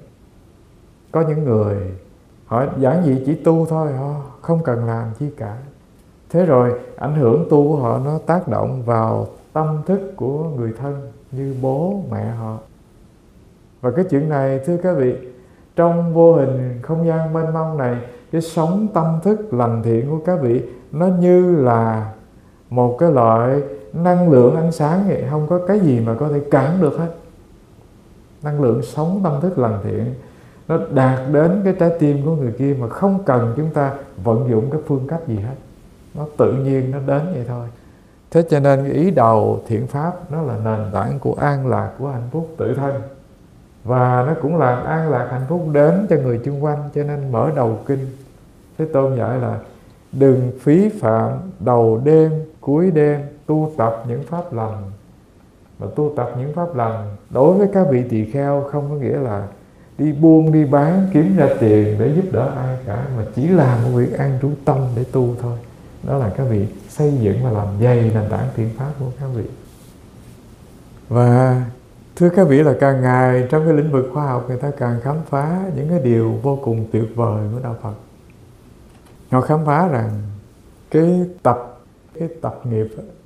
Có những người họ giản dị chỉ tu thôi, họ không cần làm chi cả. Thế rồi ảnh hưởng tu của họ nó tác động vào tâm thức của người thân như bố mẹ họ. Và cái chuyện này, thưa các vị, trong vô hình không gian mênh mông này, cái sóng tâm thức lành thiện của các vị nó như là một cái loại năng lượng ánh sáng vậy, không có cái gì mà có thể cản được hết. Năng lượng sống tâm thức lành thiện nó đạt đến cái trái tim của người kia mà không cần chúng ta vận dụng cái phương cách gì hết, nó tự nhiên nó đến vậy thôi. Thế cho nên cái ý đầu thiện pháp nó là nền tảng của an lạc, của hạnh phúc tự thân, và nó cũng làm an lạc hạnh phúc đến cho người chung quanh. Cho nên mở đầu kinh Thế Tôn dạy là đừng phí phạm đầu đêm cuối đêm tu tập những pháp lành. Mà tu tập những pháp lành đối với các vị tỳ kheo không có nghĩa là đi buôn đi bán kiếm ra tiền để giúp đỡ ai cả, mà chỉ làm một việc an trú tâm để tu thôi. Đó là các vị xây dựng và làm dày nền tảng thiện pháp của các vị. Và thưa các vị, là càng ngày trong cái lĩnh vực khoa học người ta càng khám phá những cái điều vô cùng tuyệt vời của Đạo Phật. Họ khám phá rằng cái tập nghiệp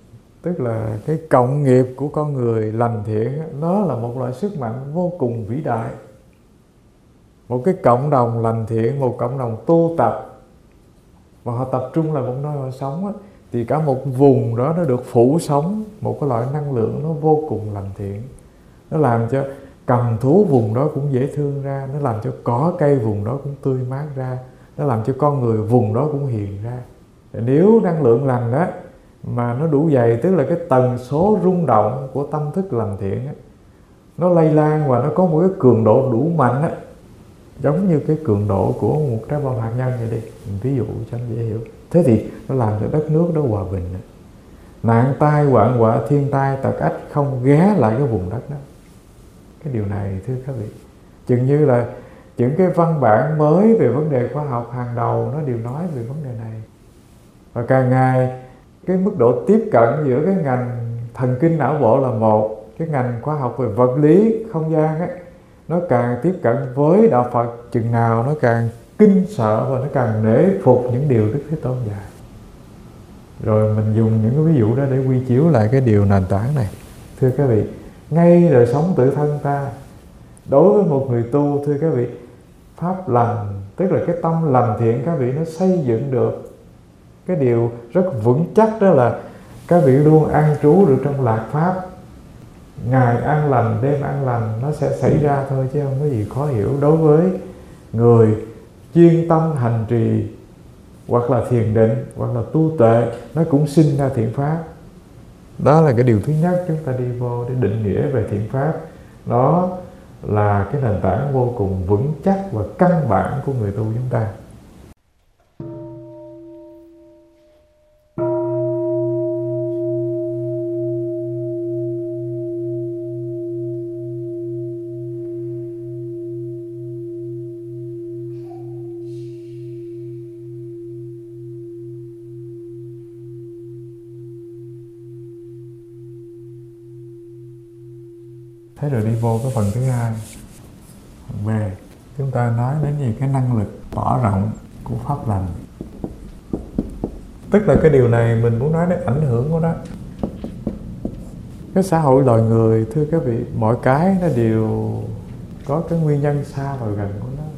tức là cái cộng nghiệp của con người lành thiện, nó là một loại sức mạnh vô cùng vĩ đại. Một cái cộng đồng lành thiện, một cộng đồng tu tập, và họ tập trung là một nơi họ sống á, thì cả một vùng đó nó được phủ sóng một cái loại năng lượng nó vô cùng lành thiện. Nó làm cho cầm thú vùng đó cũng dễ thương ra, nó làm cho cỏ cây vùng đó cũng tươi mát ra, nó làm cho con người vùng đó cũng hiền ra. Nếu năng lượng lành đó mà nó đủ dày, tức là cái tần số rung động của tâm thức lành thiện á, nó lây lan và nó có một cái cường độ đủ mạnh á, giống như cái cường độ của một trái bom hạt nhân vậy đi, mình ví dụ cho nó dễ hiểu. Thế thì nó làm cho đất nước đó hòa bình. Nạn tai hoạn họa thiên tai tật ách không ghé lại cái vùng đất đó. Cái điều này thưa các vị, chừng như là những cái văn bản mới về vấn đề khoa học hàng đầu nó đều nói về vấn đề này. Và càng ngày cái mức độ tiếp cận giữa cái ngành thần kinh não bộ là một, cái ngành khoa học về vật lý không gian ấy, nó càng tiếp cận với đạo Phật chừng nào nó càng kinh sợ và nó càng nể phục những điều Đức Thế Tôn dạy. Rồi mình dùng những cái ví dụ đó để quy chiếu lại cái điều nền tảng này. Thưa các vị, ngay đời sống tự thân ta, đối với một người tu, thưa các vị, pháp lành, tức là cái tâm lành thiện các vị nó xây dựng được cái điều rất vững chắc, đó là các vị luôn an trú được trong lạc pháp. Ngày an lành, đêm an lành, nó sẽ xảy ra thôi chứ không có gì khó hiểu. Đối với người chuyên tâm hành trì hoặc là thiền định hoặc là tu tuệ, nó cũng sinh ra thiện pháp. Đó là cái điều thứ nhất chúng ta đi vô để định nghĩa về thiện pháp. Đó là cái nền tảng vô cùng vững chắc và căn bản của người tu chúng ta. Thế rồi đi vô cái phần thứ hai, phần B, chúng ta nói đến về cái năng lực tỏ rộng của pháp lành. Tức là cái điều này mình muốn nói đến ảnh hưởng của nó. Cái xã hội loài người, thưa các vị, mọi cái nó đều có cái nguyên nhân xa và gần của nó.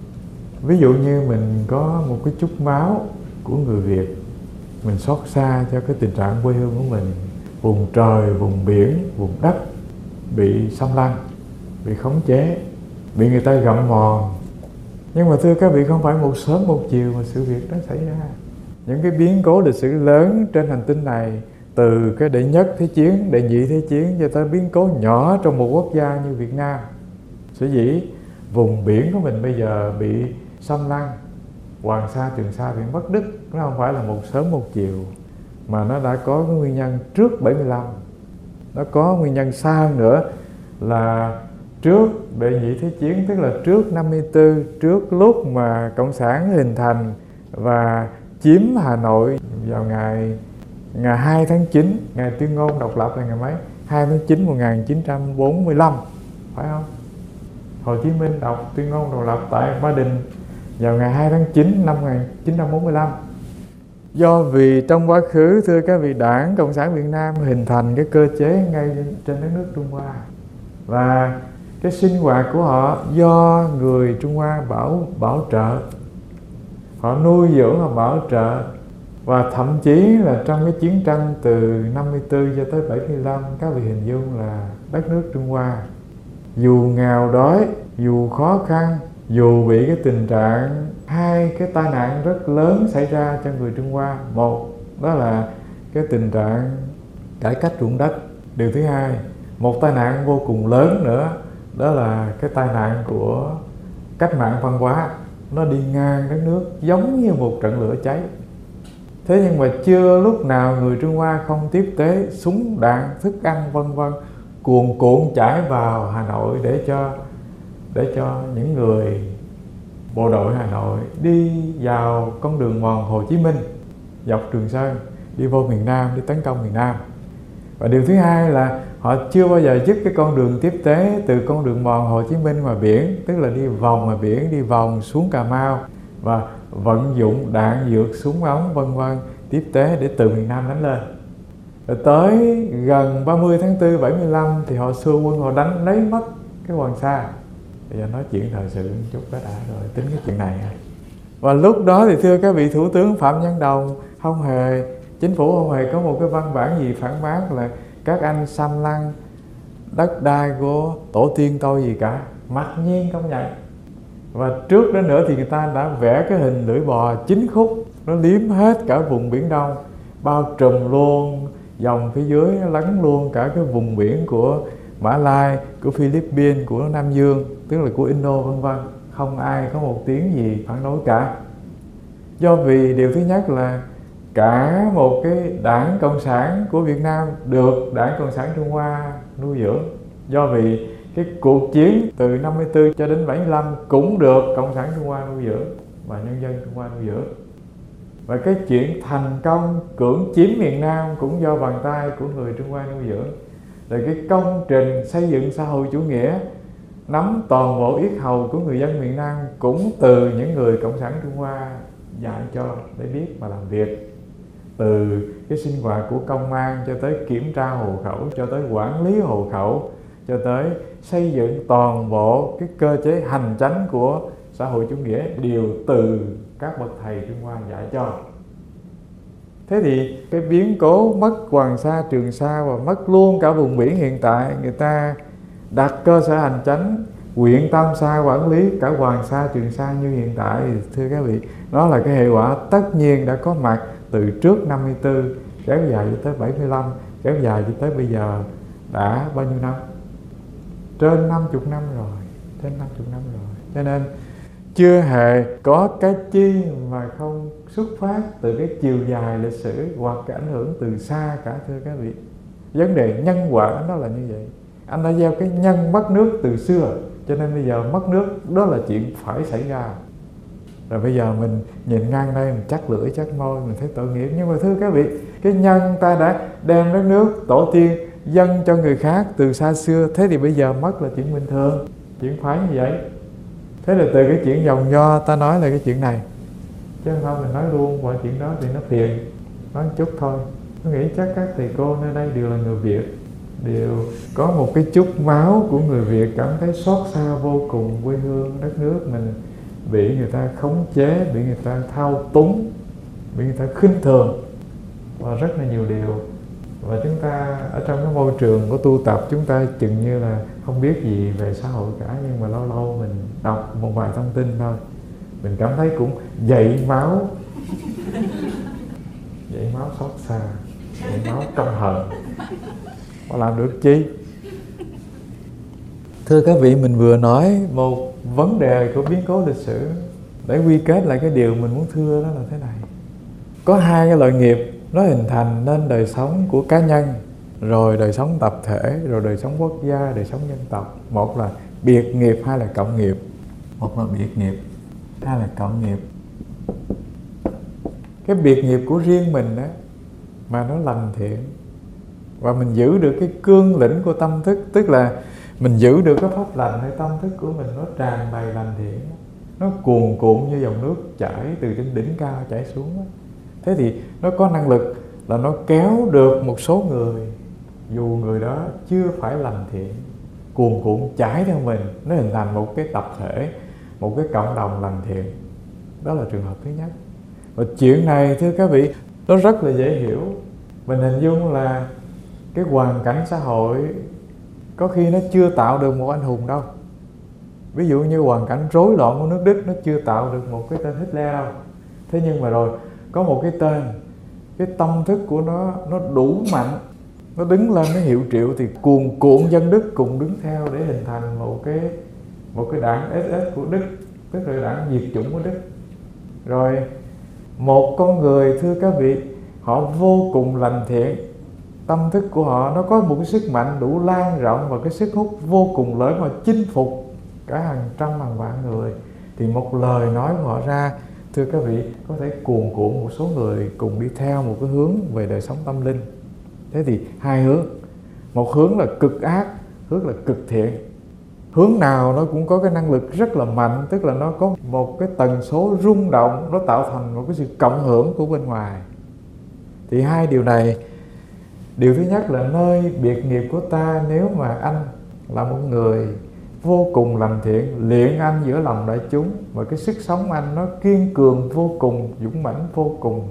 Ví dụ như mình có một cái chút máu của người Việt, mình xót xa cho cái tình trạng quê hương của mình, vùng trời, vùng biển, vùng đất bị xâm lăng, bị khống chế, bị người ta gặm mòn. Nhưng mà thưa các vị, không phải một sớm một chiều mà sự việc đó xảy ra. Những cái biến cố lịch sử lớn trên hành tinh này, từ cái đệ nhất thế chiến, đệ nhị thế chiến cho tới biến cố nhỏ trong một quốc gia như Việt Nam, sở dĩ vùng biển của mình bây giờ bị xâm lăng, Hoàng Sa, Trường Sa, biển Bắc Đức, nó không phải là một sớm một chiều, mà nó đã có cái nguyên nhân trước 75. Nó có nguyên nhân xa hơn nữa là trước đệ nhị thế chiến, tức là trước 54, trước lúc mà Cộng sản hình thành và chiếm Hà Nội vào ngày 2 tháng 9, ngày tuyên ngôn độc lập là ngày mấy? 2 tháng 9 1945, phải không? Hồ Chí Minh đọc tuyên ngôn độc lập tại Ba Đình vào ngày 2 tháng 9 năm 1945. Do vì trong quá khứ, thưa các vị, Đảng Cộng sản Việt Nam hình thành cái cơ chế ngay trên đất nước Trung Hoa, và cái sinh hoạt của họ do người Trung Hoa bảo trợ, họ nuôi dưỡng, họ bảo trợ. Và thậm chí là trong cái chiến tranh từ 54 cho tới 75, các vị hình dung là đất nước Trung Hoa dù nghèo đói, dù khó khăn, dù bị cái tình trạng hai cái tai nạn rất lớn xảy ra cho người Trung Hoa. Một, đó là cái tình trạng cải cách ruộng đất. Điều thứ hai, một tai nạn vô cùng lớn nữa, đó là cái tai nạn của cách mạng văn hóa. Nó đi ngang đất nước giống như một trận lửa cháy. Thế nhưng mà chưa lúc nào người Trung Hoa không tiếp tế súng đạn, thức ăn vân vân cuồn cuộn chảy vào Hà Nội để cho những người bộ đội Hà Nội đi vào con đường mòn Hồ Chí Minh dọc Trường Sơn, đi vô miền Nam, đi tấn công miền Nam. Và điều thứ hai là họ chưa bao giờ dứt cái con đường tiếp tế từ con đường mòn Hồ Chí Minh ngoài biển, tức là đi vòng ngoài biển, đi vòng xuống Cà Mau và vận dụng đạn dược, súng ống vân vân tiếp tế để từ miền Nam đánh lên. Rồi tới gần 30 tháng 4 75 thì họ xua quân, họ đánh lấy mất cái Hoàng Sa. Bây giờ nói chuyện thời sự một chút đã rồi, tính cái chuyện này. Và lúc đó thì thưa các vị thủ tướng Phạm Nhân Đồng, chính phủ không hề có một cái văn bản gì phản bác là các anh xâm lăng đất đai của tổ tiên tôi gì cả, mặc nhiên công nhận. Và trước đó nữa thì người ta đã vẽ cái hình lưỡi bò 9 khúc, nó liếm hết cả vùng Biển Đông, bao trùm luôn dòng phía dưới, nó lấn luôn cả cái vùng biển của Mã Lai, của Philippines, của Nam Dương, tức là của Indo vân vân. Không ai có một tiếng gì phản đối cả. Do vì điều thứ nhất là cả một cái đảng Cộng sản của Việt Nam được đảng Cộng sản Trung Hoa nuôi dưỡng. Do vì cái cuộc chiến từ 54 cho đến 75 cũng được Cộng sản Trung Hoa nuôi dưỡng và nhân dân Trung Hoa nuôi dưỡng. Và cái chuyện thành công cưỡng chiếm miền Nam cũng do bàn tay của người Trung Hoa nuôi dưỡng. Rồi cái công trình xây dựng xã hội chủ nghĩa nắm toàn bộ yết hầu của người dân miền Nam cũng từ những người Cộng sản Trung Hoa dạy cho để biết mà làm việc. Từ cái sinh hoạt của công an cho tới kiểm tra hộ khẩu, cho tới quản lý hộ khẩu, cho tới xây dựng toàn bộ cái cơ chế hành chánh của xã hội chủ nghĩa đều từ các bậc thầy Trung Hoa dạy cho. Thế thì cái biến cố mất Hoàng Sa, Trường Sa và mất luôn cả vùng biển hiện tại, người ta đặt cơ sở hành chánh huyện Tam Sa quản lý cả Hoàng Sa, Trường Sa như hiện tại, thì thưa các vị, nó là cái hệ quả tất nhiên đã có mặt từ trước 54 kéo dài cho tới 75, kéo dài cho tới bây giờ đã bao nhiêu năm? Trên 50 năm rồi, trên 50 năm rồi. Cho nên chưa hề có cái chi mà không xuất phát từ cái chiều dài lịch sử hoặc cái ảnh hưởng từ xa cả, thưa các vị. Vấn đề nhân quả nó là như vậy. Anh đã gieo cái nhân mất nước từ xưa, cho nên bây giờ mất nước đó là chuyện phải xảy ra. Rồi bây giờ mình nhìn ngang đây, mình chắc lưỡi chắc môi, mình thấy tội nghiệp. Nhưng mà thưa các vị, cái nhân ta đã đem đất nước tổ tiên dâng cho người khác từ xa xưa, thế thì bây giờ mất là chuyện bình thường, chuyện phải như vậy. Thế là từ cái chuyện dòng nho ta nói là cái chuyện này, chứ không mình nói luôn qua chuyện đó thì nó phiền. Nói chút thôi. Tôi nghĩ chắc các thầy cô nơi đây đều là người Việt, đều có một cái chút máu của người Việt, cảm thấy xót xa vô cùng quê hương đất nước mình bị người ta khống chế, bị người ta thao túng, bị người ta khinh thường và rất là nhiều điều. Và chúng ta ở trong cái môi trường của tu tập, chúng ta chừng như là không biết gì về xã hội cả, nhưng mà lâu lâu mình đọc một vài thông tin thôi, mình cảm thấy cũng dậy máu xót xa, dậy máu căm hận. Họ làm được chi? Thưa các vị, mình vừa nói một vấn đề của biến cố lịch sử để quy kết lại cái điều mình muốn thưa, đó là thế này. Có hai cái loại nghiệp nó hình thành nên đời sống của cá nhân, rồi đời sống tập thể, rồi đời sống quốc gia, đời sống dân tộc. Một là biệt nghiệp, hai là cộng nghiệp. Một là biệt nghiệp, hai là cộng nghiệp. Cái biệt nghiệp của riêng mình đó mà nó lành thiện, và mình giữ được cái cương lĩnh của tâm thức, tức là mình giữ được cái pháp lành hay tâm thức của mình nó tràn đầy lành thiện, nó cuồn cuộn như dòng nước chảy từ trên đỉnh cao chảy xuống. Thế thì nó có năng lực là nó kéo được một số người, dù người đó chưa phải lành thiện, cuồn cuộn chảy theo mình, nó hình thành một cái tập thể, một cái cộng đồng lành thiện. Đó là trường hợp thứ nhất. Và chuyện này thưa các vị, nó rất là dễ hiểu. Mình hình dung là cái hoàn cảnh xã hội có khi nó chưa tạo được một anh hùng đâu. Ví dụ như hoàn cảnh rối loạn của nước Đức, nó chưa tạo được một cái tên Hitler đâu. Thế nhưng mà rồi có một cái tên, cái tâm thức của nó đủ mạnh, nó đứng lên, nó hiệu triệu, thì cuồn cuộn dân Đức cùng đứng theo để hình thành một cái đảng SS của Đức, tức là đảng diệt chủng của Đức. Rồi một con người, thưa các vị, họ vô cùng lành thiện, tâm thức của họ nó có một cái sức mạnh đủ lan rộng và cái sức hút vô cùng lớn mà chinh phục cả hàng trăm hàng vạn người, thì một lời nói của họ ra, thưa các vị, có thể cuồn cuộn một số người cùng đi theo một cái hướng về đời sống tâm linh. Thế thì hai hướng, một hướng là cực ác, hướng là cực thiện. Hướng nào nó cũng có cái năng lực rất là mạnh, tức là nó có một cái tần số rung động, nó tạo thành một cái sự cộng hưởng của bên ngoài. Thì hai điều này Điều thứ nhất là nơi biệt nghiệp của ta, nếu mà anh là một người vô cùng lành thiện, luyện anh giữa lòng đại chúng, mà cái sức sống anh nó kiên cường vô cùng, dũng mãnh vô cùng,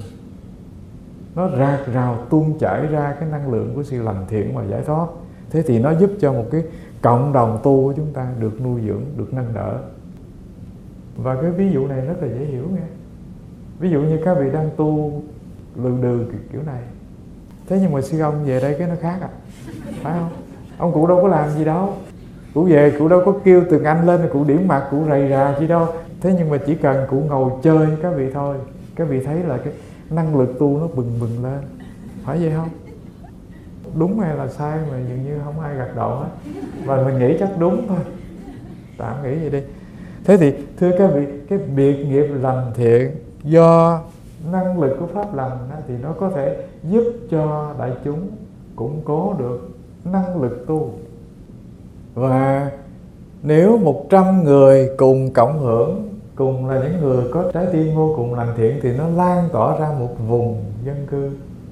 nó rạc rào tuôn chảy ra cái năng lượng của sự lành thiện và giải thoát. Thế thì nó giúp cho một cái cộng đồng tu của chúng ta được nuôi dưỡng, được nâng đỡ. Và cái ví dụ này rất là dễ hiểu nghe. Ví dụ như các vị đang tu lừ đừ kiểu này, thế nhưng mà sư ông về đây cái nó khác à, phải không? Ông cụ đâu có làm gì đâu, cụ về cụ đâu có kêu từng anh lên cụ điểm mặt, cụ rầy rà gì đâu. Thế nhưng mà chỉ cần cụ ngồi chơi với các vị thôi, các vị thấy là cái năng lực tu nó bừng bừng lên, phải vậy không? Đúng hay là sai mà dường như không ai gật đầu hết, và mình nghĩ chắc đúng thôi, tạm nghĩ vậy đi. Thế thì thưa các vị, cái biệt nghiệp lành thiện do năng lực của pháp lành thì nó có thể giúp cho đại chúng củng cố được năng lực tu. Và nếu 100 người cùng cộng hưởng, cùng là những người có trái tim vô cùng lành thiện, thì nó lan tỏa ra một vùng dân cư.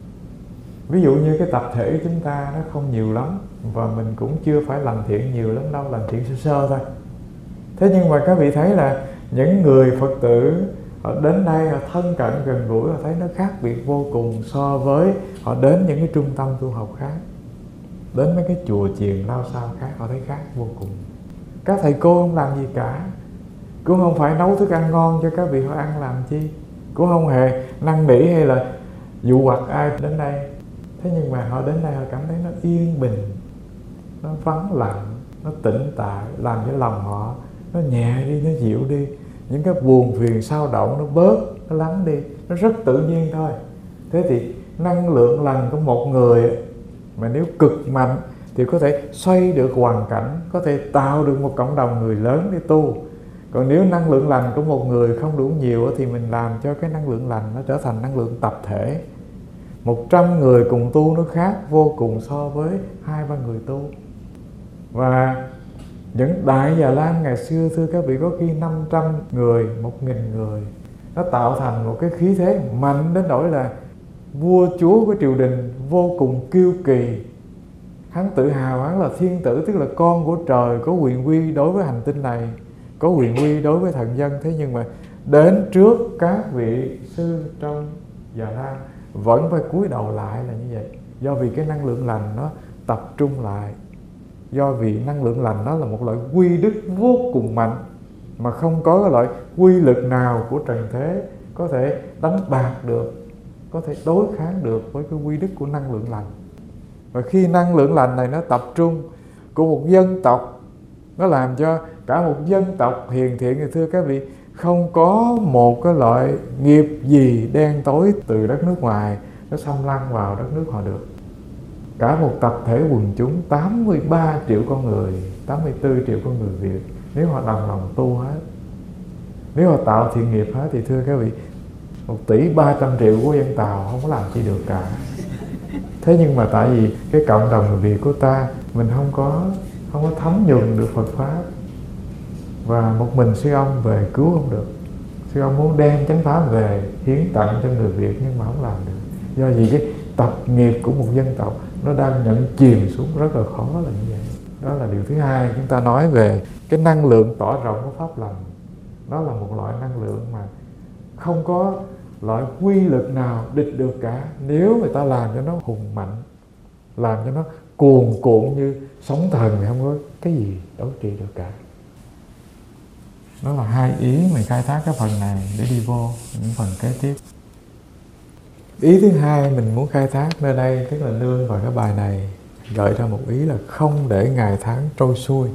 Ví dụ như cái tập thể của chúng ta nó không nhiều lắm, và mình cũng chưa phải lành thiện nhiều lắm đâu, lành thiện sơ sơ thôi. Thế nhưng mà các vị thấy là những người Phật tử họ đến đây, họ thân cận gần gũi, họ thấy nó khác biệt vô cùng so với họ đến những cái trung tâm tu học khác, đến mấy cái chùa chiền lao sao khác, họ thấy khác vô cùng. Các thầy cô không làm gì cả, cũng không phải nấu thức ăn ngon cho các vị họ ăn làm chi, cũng không hề năn nỉ hay là dụ hoặc ai đến đây. Thế nhưng mà họ đến đây họ cảm thấy nó yên bình, nó vắng lặng, nó tĩnh tại, làm cho lòng họ nó nhẹ đi, nó dịu đi. Những cái buồn phiền sao động nó bớt, nó lắng đi, nó rất tự nhiên thôi. Thế thì năng lượng lành của một người mà nếu cực mạnh thì có thể xoay được hoàn cảnh, có thể tạo được một cộng đồng người lớn để tu. Còn nếu năng lượng lành của một người không đủ nhiều thì mình làm cho cái năng lượng lành nó trở thành năng lượng tập thể. 100 người cùng tu nó khác vô cùng so với 2-3 người tu. Và những đại Già Lam ngày xưa, thưa các vị, có khi 500 người, 1000 người, nó tạo thành một cái khí thế mạnh đến nỗi là vua chúa của triều đình vô cùng kiêu kỳ. Hắn tự hào hắn là thiên tử, tức là con của trời, có quyền uy đối với hành tinh này, có quyền uy đối với thần dân. Thế nhưng mà đến trước các vị sư trong Già Lam vẫn phải cúi đầu lại là như vậy. Do vì cái năng lượng lành nó tập trung lại, do vì năng lượng lành nó là một loại quy đức vô cùng mạnh, mà không có cái loại quy lực nào của trần thế có thể đánh bạc được, có thể đối kháng được với cái quy đức của năng lượng lành. Và khi năng lượng lành này nó tập trung của một dân tộc, nó làm cho cả một dân tộc hiền thiện, thì thưa các vị, không có một cái loại nghiệp gì đen tối từ đất nước ngoài nó xâm lăng vào đất nước họ được. Cả một tập thể quần chúng 83 triệu con người, 84 triệu con người Việt, nếu họ đồng lòng tu hết, nếu họ tạo thiện nghiệp hết, thì thưa các vị, 1 tỷ 300 triệu của dân Tàu không có làm chi được cả. Thế nhưng mà tại vì cái cộng đồng người Việt của ta, mình không có thấm nhuần được Phật Pháp, và một mình sư ông về cứu không được. Sư ông muốn đem chánh pháp về hiến tặng cho người Việt nhưng mà không làm được. Do vì cái tập nghiệp của một dân tộc nó đang nhận chìm xuống rất là khó là như vậy. Đó là điều thứ hai. Chúng ta nói về cái năng lượng tỏ rộng của pháp lành. Đó là một loại năng lượng mà không có loại quy lực nào địch được cả. Nếu người ta làm cho nó hùng mạnh, làm cho nó cuồn cuộn như sóng thần thì không có cái gì đối trị được cả. Đó là hai ý mình khai thác cái phần này để đi vô những phần kế tiếp. Ý thứ hai mình muốn khai thác nơi đây, tức là nương vào cái bài này, gợi ra một ý là không để ngày tháng trôi xuôi.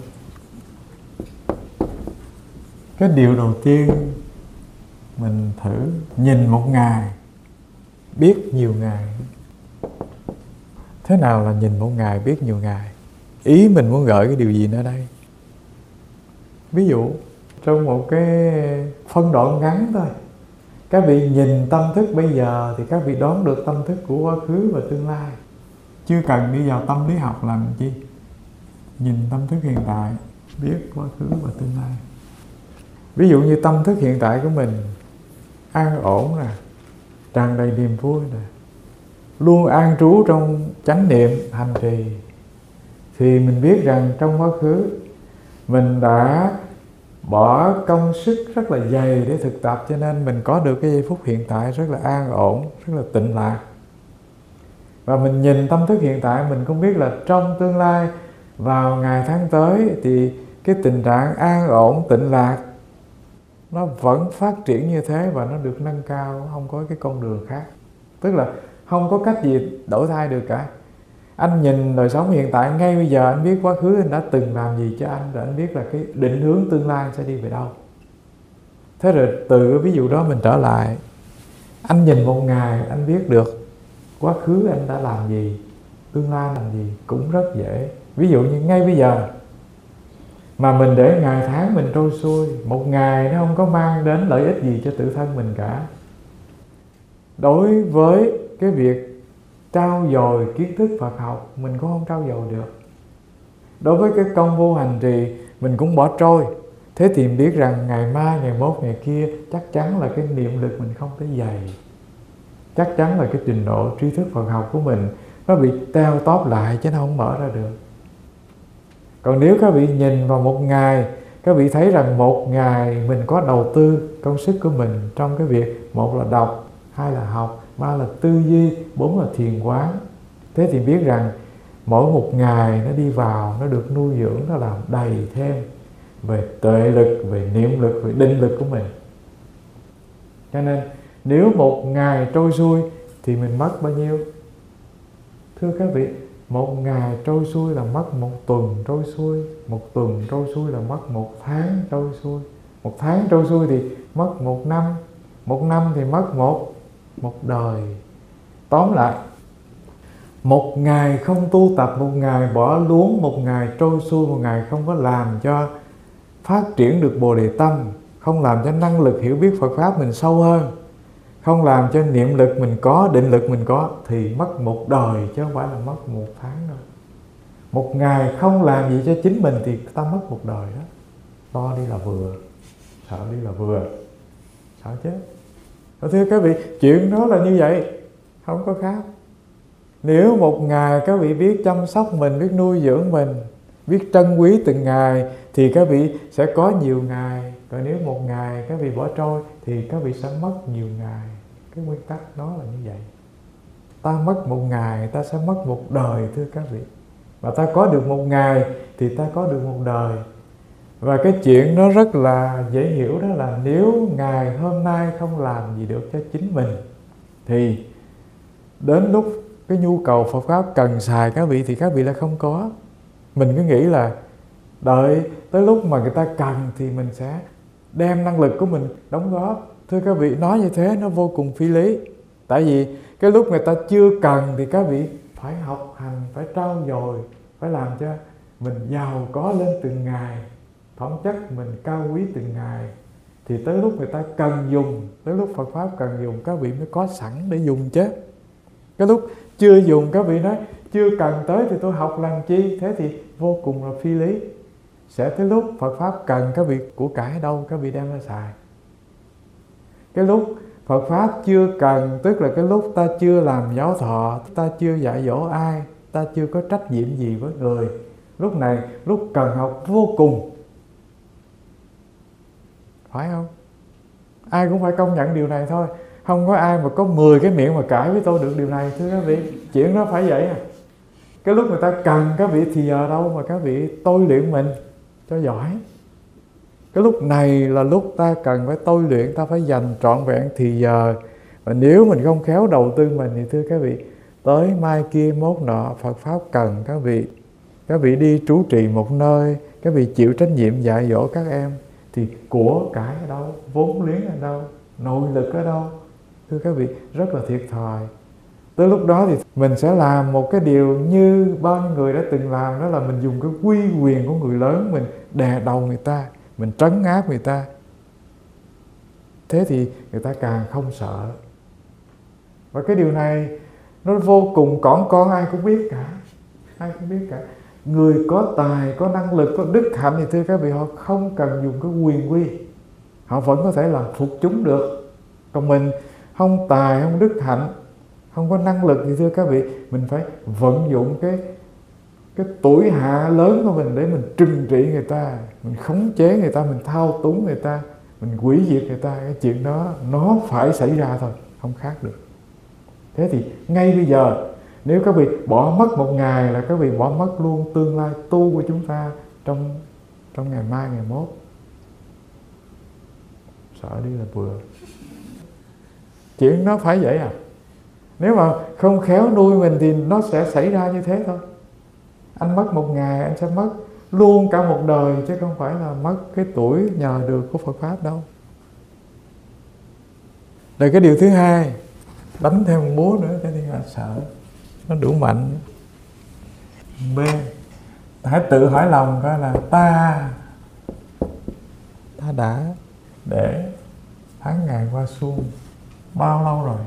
Cái điều đầu tiên mình thử nhìn một ngày, biết nhiều ngày. Thế nào là nhìn một ngày, biết nhiều ngày? Ý mình muốn gợi cái điều gì nữa đây? Ví dụ, trong một cái phân đoạn ngắn thôi, các vị nhìn tâm thức bây giờ thì các vị đoán được tâm thức của quá khứ và tương lai. Chưa cần đi vào tâm lý học làm chi. Nhìn tâm thức hiện tại, biết quá khứ và tương lai. Ví dụ như tâm thức hiện tại của mình an ổn nè, tràn đầy niềm vui nè, luôn an trú trong chánh niệm hành trì, thì mình biết rằng trong quá khứ mình đã bỏ công sức rất là dày để thực tập, cho nên mình có được cái giây phút hiện tại rất là an ổn, rất là tịnh lạc. Và mình nhìn tâm thức hiện tại, mình cũng biết là trong tương lai, vào ngày tháng tới, thì cái tình trạng an ổn, tịnh lạc nó vẫn phát triển như thế và nó được nâng cao, không có cái con đường khác. Tức là không có cách gì đổi thay được cả. Anh nhìn đời sống hiện tại ngay bây giờ, anh biết quá khứ anh đã từng làm gì cho anh, rồi anh biết là cái định hướng tương lai sẽ đi về đâu. Thế rồi từ cái ví dụ đó mình trở lại, anh nhìn một ngày anh biết được quá khứ anh đã làm gì, tương lai làm gì cũng rất dễ. Ví dụ như ngay bây giờ mà mình để ngày tháng mình trôi xuôi, một ngày nó không có mang đến lợi ích gì cho tự thân mình cả. Đối với cái việc trau dồi kiến thức Phật học, mình cũng không trau dồi được. Đối với cái công vô hành trì, mình cũng bỏ trôi. Thế thì biết rằng ngày mai, ngày mốt, ngày kia, chắc chắn là cái niệm lực mình không tới dày. Chắc chắn là cái trình độ tri thức Phật học của mình nó bị teo tóp lại, chứ nó không mở ra được. Còn nếu các vị nhìn vào một ngày, các vị thấy rằng một ngày mình có đầu tư công sức của mình trong cái việc, một là đọc, hai là học, ba là tư duy, bốn là thiền quán. Thế thì biết rằng mỗi một ngày nó đi vào, nó được nuôi dưỡng, nó làm đầy thêm về tuệ lực, về niệm lực, về định lực của mình. Cho nên nếu một ngày trôi xuôi thì mình mất bao nhiêu? Thưa các vị, một ngày trôi xuôi là mất một tuần trôi xuôi, một tuần trôi xuôi là mất một tháng trôi xuôi, một tháng trôi xuôi thì mất một năm thì mất một đời. Tóm lại, một ngày không tu tập, một ngày bỏ luống, một ngày trôi xuôi, một ngày không có làm cho phát triển được Bồ Đề tâm, không làm cho năng lực hiểu biết Phật Pháp mình sâu hơn, không làm cho niệm lực mình có, định lực mình có, thì mất một đời chứ không phải là mất một tháng đâu. Một ngày không làm gì cho chính mình thì ta mất một đời đó. To đi là vừa, sợ đi là vừa, sợ chết. Thưa các vị, chuyện đó là như vậy, không có khác. Nếu một ngày các vị biết chăm sóc mình, biết nuôi dưỡng mình, biết trân quý từng ngày, thì các vị sẽ có nhiều ngày. Còn nếu một ngày các vị bỏ trôi thì các vị sẽ mất nhiều ngày. Cái nguyên tắc đó là như vậy. Ta mất một ngày, ta sẽ mất một đời, thưa các vị. Và ta có được một ngày thì ta có được một đời. Và cái chuyện nó rất là dễ hiểu, đó là nếu ngày hôm nay không làm gì được cho chính mình, thì đến lúc cái nhu cầu Phật Pháp cần xài các vị thì các vị lại không có. Mình cứ nghĩ là đợi tới lúc mà người ta cần thì mình sẽ đem năng lực của mình đóng góp. Thưa các vị, nói như thế nó vô cùng phi lý. Tại vì cái lúc người ta chưa cần thì các vị phải học hành, phải trau dồi, phải làm cho mình giàu có lên từng ngày, phẩm chất mình cao quý từng ngày. Thì tới lúc người ta cần dùng, tới lúc Phật Pháp cần dùng, các vị mới có sẵn để dùng chứ. Cái lúc chưa dùng các vị nói chưa cần tới thì tôi học làm chi, thế thì vô cùng là phi lý. Sẽ tới lúc Phật Pháp cần các vị của cải đâu các vị đem ra xài. Cái lúc Phật Pháp chưa cần, tức là cái lúc ta chưa làm giáo thọ, ta chưa dạy dỗ ai, ta chưa có trách nhiệm gì với người. Lúc này, lúc cần học vô cùng. Phải không? Ai cũng phải công nhận điều này thôi. Không có ai mà có 10 cái miệng mà cãi với tôi được điều này, thưa các vị. Chuyện đó phải vậy à. Cái lúc người ta cần các vị thì giờ đâu mà các vị tôi luyện mình cho giỏi. Cái lúc này là lúc ta cần phải tôi luyện, ta phải dành trọn vẹn thì giờ. Và nếu mình không khéo đầu tư mình thì thưa các vị, tới mai kia mốt nọ Phật Pháp cần các vị đi trú trì một nơi, các vị chịu trách nhiệm dạy dỗ các em, thì của cải ở đâu, vốn liếng ở đâu, nội lực ở đâu? Thưa các vị, rất là thiệt thòi. Tới lúc đó thì mình sẽ làm một cái điều như bao nhiêu người đã từng làm, đó là mình dùng cái uy quyền của người lớn, mình đè đầu người ta, mình trấn áp người ta. Thế thì người ta càng không sợ. Và cái điều này nó vô cùng cỏn con, ai cũng biết cả. Ai cũng biết cả. Người có tài, có năng lực, có đức hạnh thì thưa các vị, họ không cần dùng cái quyền uy, họ vẫn có thể làm phục chúng được. Còn mình không tài, không đức hạnh, không có năng lực thì thưa các vị, mình phải vận dụng cái tuổi hạ lớn của mình để mình trừng trị người ta, mình khống chế người ta, mình thao túng người ta, mình hủy diệt người ta. Cái chuyện đó nó phải xảy ra thôi, không khác được. Thế thì ngay bây giờ, nếu các vị bỏ mất một ngày là các vị bỏ mất luôn tương lai tu của chúng ta trong ngày mai, ngày mốt. Sợ đi là vừa. Chuyện nó phải vậy à. Nếu mà không khéo nuôi mình thì nó sẽ xảy ra như thế thôi. Anh mất một ngày, anh sẽ mất luôn cả một đời, chứ không phải là mất cái tuổi nhờ được của Phật Pháp đâu. Rồi cái điều thứ hai, đánh thêm một búa nữa cho thiên hạ sợ, nó đủ mạnh. B, hãy tự hỏi lòng coi là ta đã để tháng ngày qua xuông bao lâu rồi.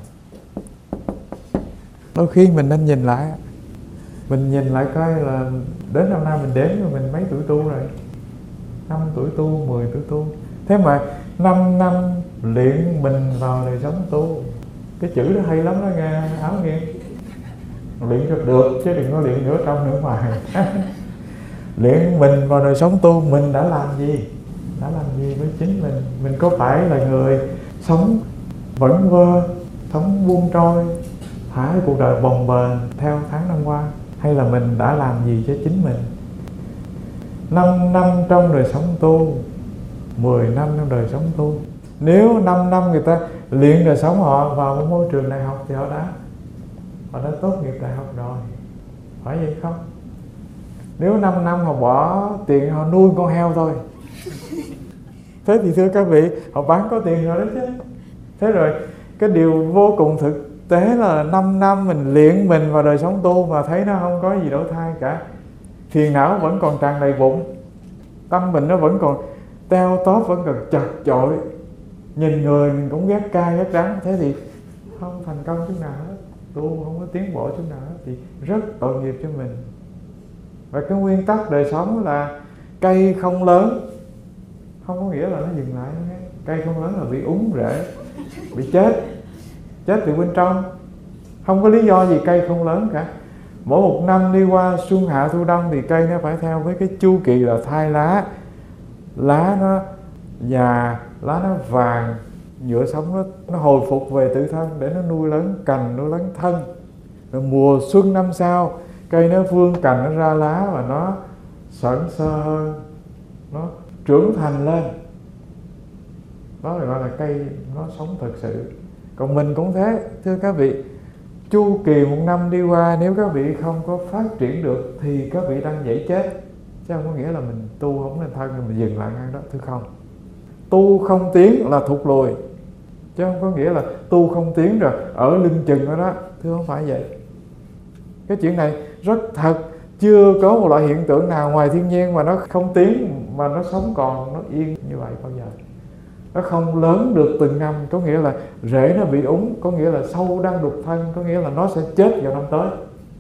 Đôi khi mình nên nhìn lại coi là đến năm nay mình đếm rồi mình mấy tuổi tu rồi. 5 tuổi tu, 10 tuổi tu. Thế mà 5 năm luyện mình vào đời sống tu. Cái chữ đó hay lắm đó nghe Áo nghe. Luyện cho được chứ đừng có luyện nửa trong nửa ngoài. Luyện mình vào đời sống tu, mình đã làm gì? Đã làm gì với chính mình? Mình có phải là người sống vẩn vơ, sống buông trôi, thả cái cuộc đời bồng bềnh theo tháng năm qua? Hay là mình đã làm gì cho chính mình? 5 năm trong đời sống tu, 10 năm trong đời sống tu. Nếu 5 năm người ta luyện đời sống họ vào một môi trường đại học thì họ đã tốt nghiệp đại học rồi. Phải vậy không? Nếu 5 năm họ bỏ tiền họ nuôi con heo thôi, thế thì thưa các vị, họ bán có tiền rồi đó chứ. Thế rồi cái điều vô cùng thực tế là 5 năm mình luyện mình vào đời sống tu mà thấy nó không có gì đổi thay cả. Phiền não vẫn còn tràn đầy bụng, tâm mình nó vẫn còn teo tóp, vẫn còn chật chội, nhìn người mình cũng ghét cay ghét đắng. Thế thì không thành công chút nào hết, tu không có tiến bộ chút nào hết, thì rất tội nghiệp cho mình. Và cái nguyên tắc đời sống là cây không lớn không có nghĩa là nó dừng lại. Cây không lớn là bị úng rễ, bị chết từ bên trong. Không có lý do gì cây không lớn cả. Mỗi một năm đi qua xuân hạ thu đông thì cây nó phải theo với cái chu kỳ là thay lá. Lá nó già, lá nó vàng, nhựa sống nó hồi phục về tự thân để nó nuôi lớn cành, nuôi lớn thân. Rồi mùa xuân năm sau, cây nó vươn cành, nó ra lá và nó sẩn sơ hơn, nó trưởng thành lên. Đó là gọi là cây nó sống thật sự. Còn mình cũng thế, thưa các vị. Chu kỳ một năm đi qua, nếu các vị không có phát triển được thì các vị đang dễ chết. Chứ không có nghĩa là mình tu không nên thân, mình dừng lại ngang đó, thưa không. Tu không tiến là thụt lùi, chứ không có nghĩa là tu không tiến rồi ở lưng chừng đó đó, thưa không phải vậy. Cái chuyện này rất thật. Chưa có một loại hiện tượng nào ngoài thiên nhiên mà nó không tiến, mà nó sống còn, nó yên như vậy bao giờ. Nó không lớn được từng năm, có nghĩa là rễ nó bị úng, có nghĩa là sâu đang đục thân, có nghĩa là nó sẽ chết vào năm tới.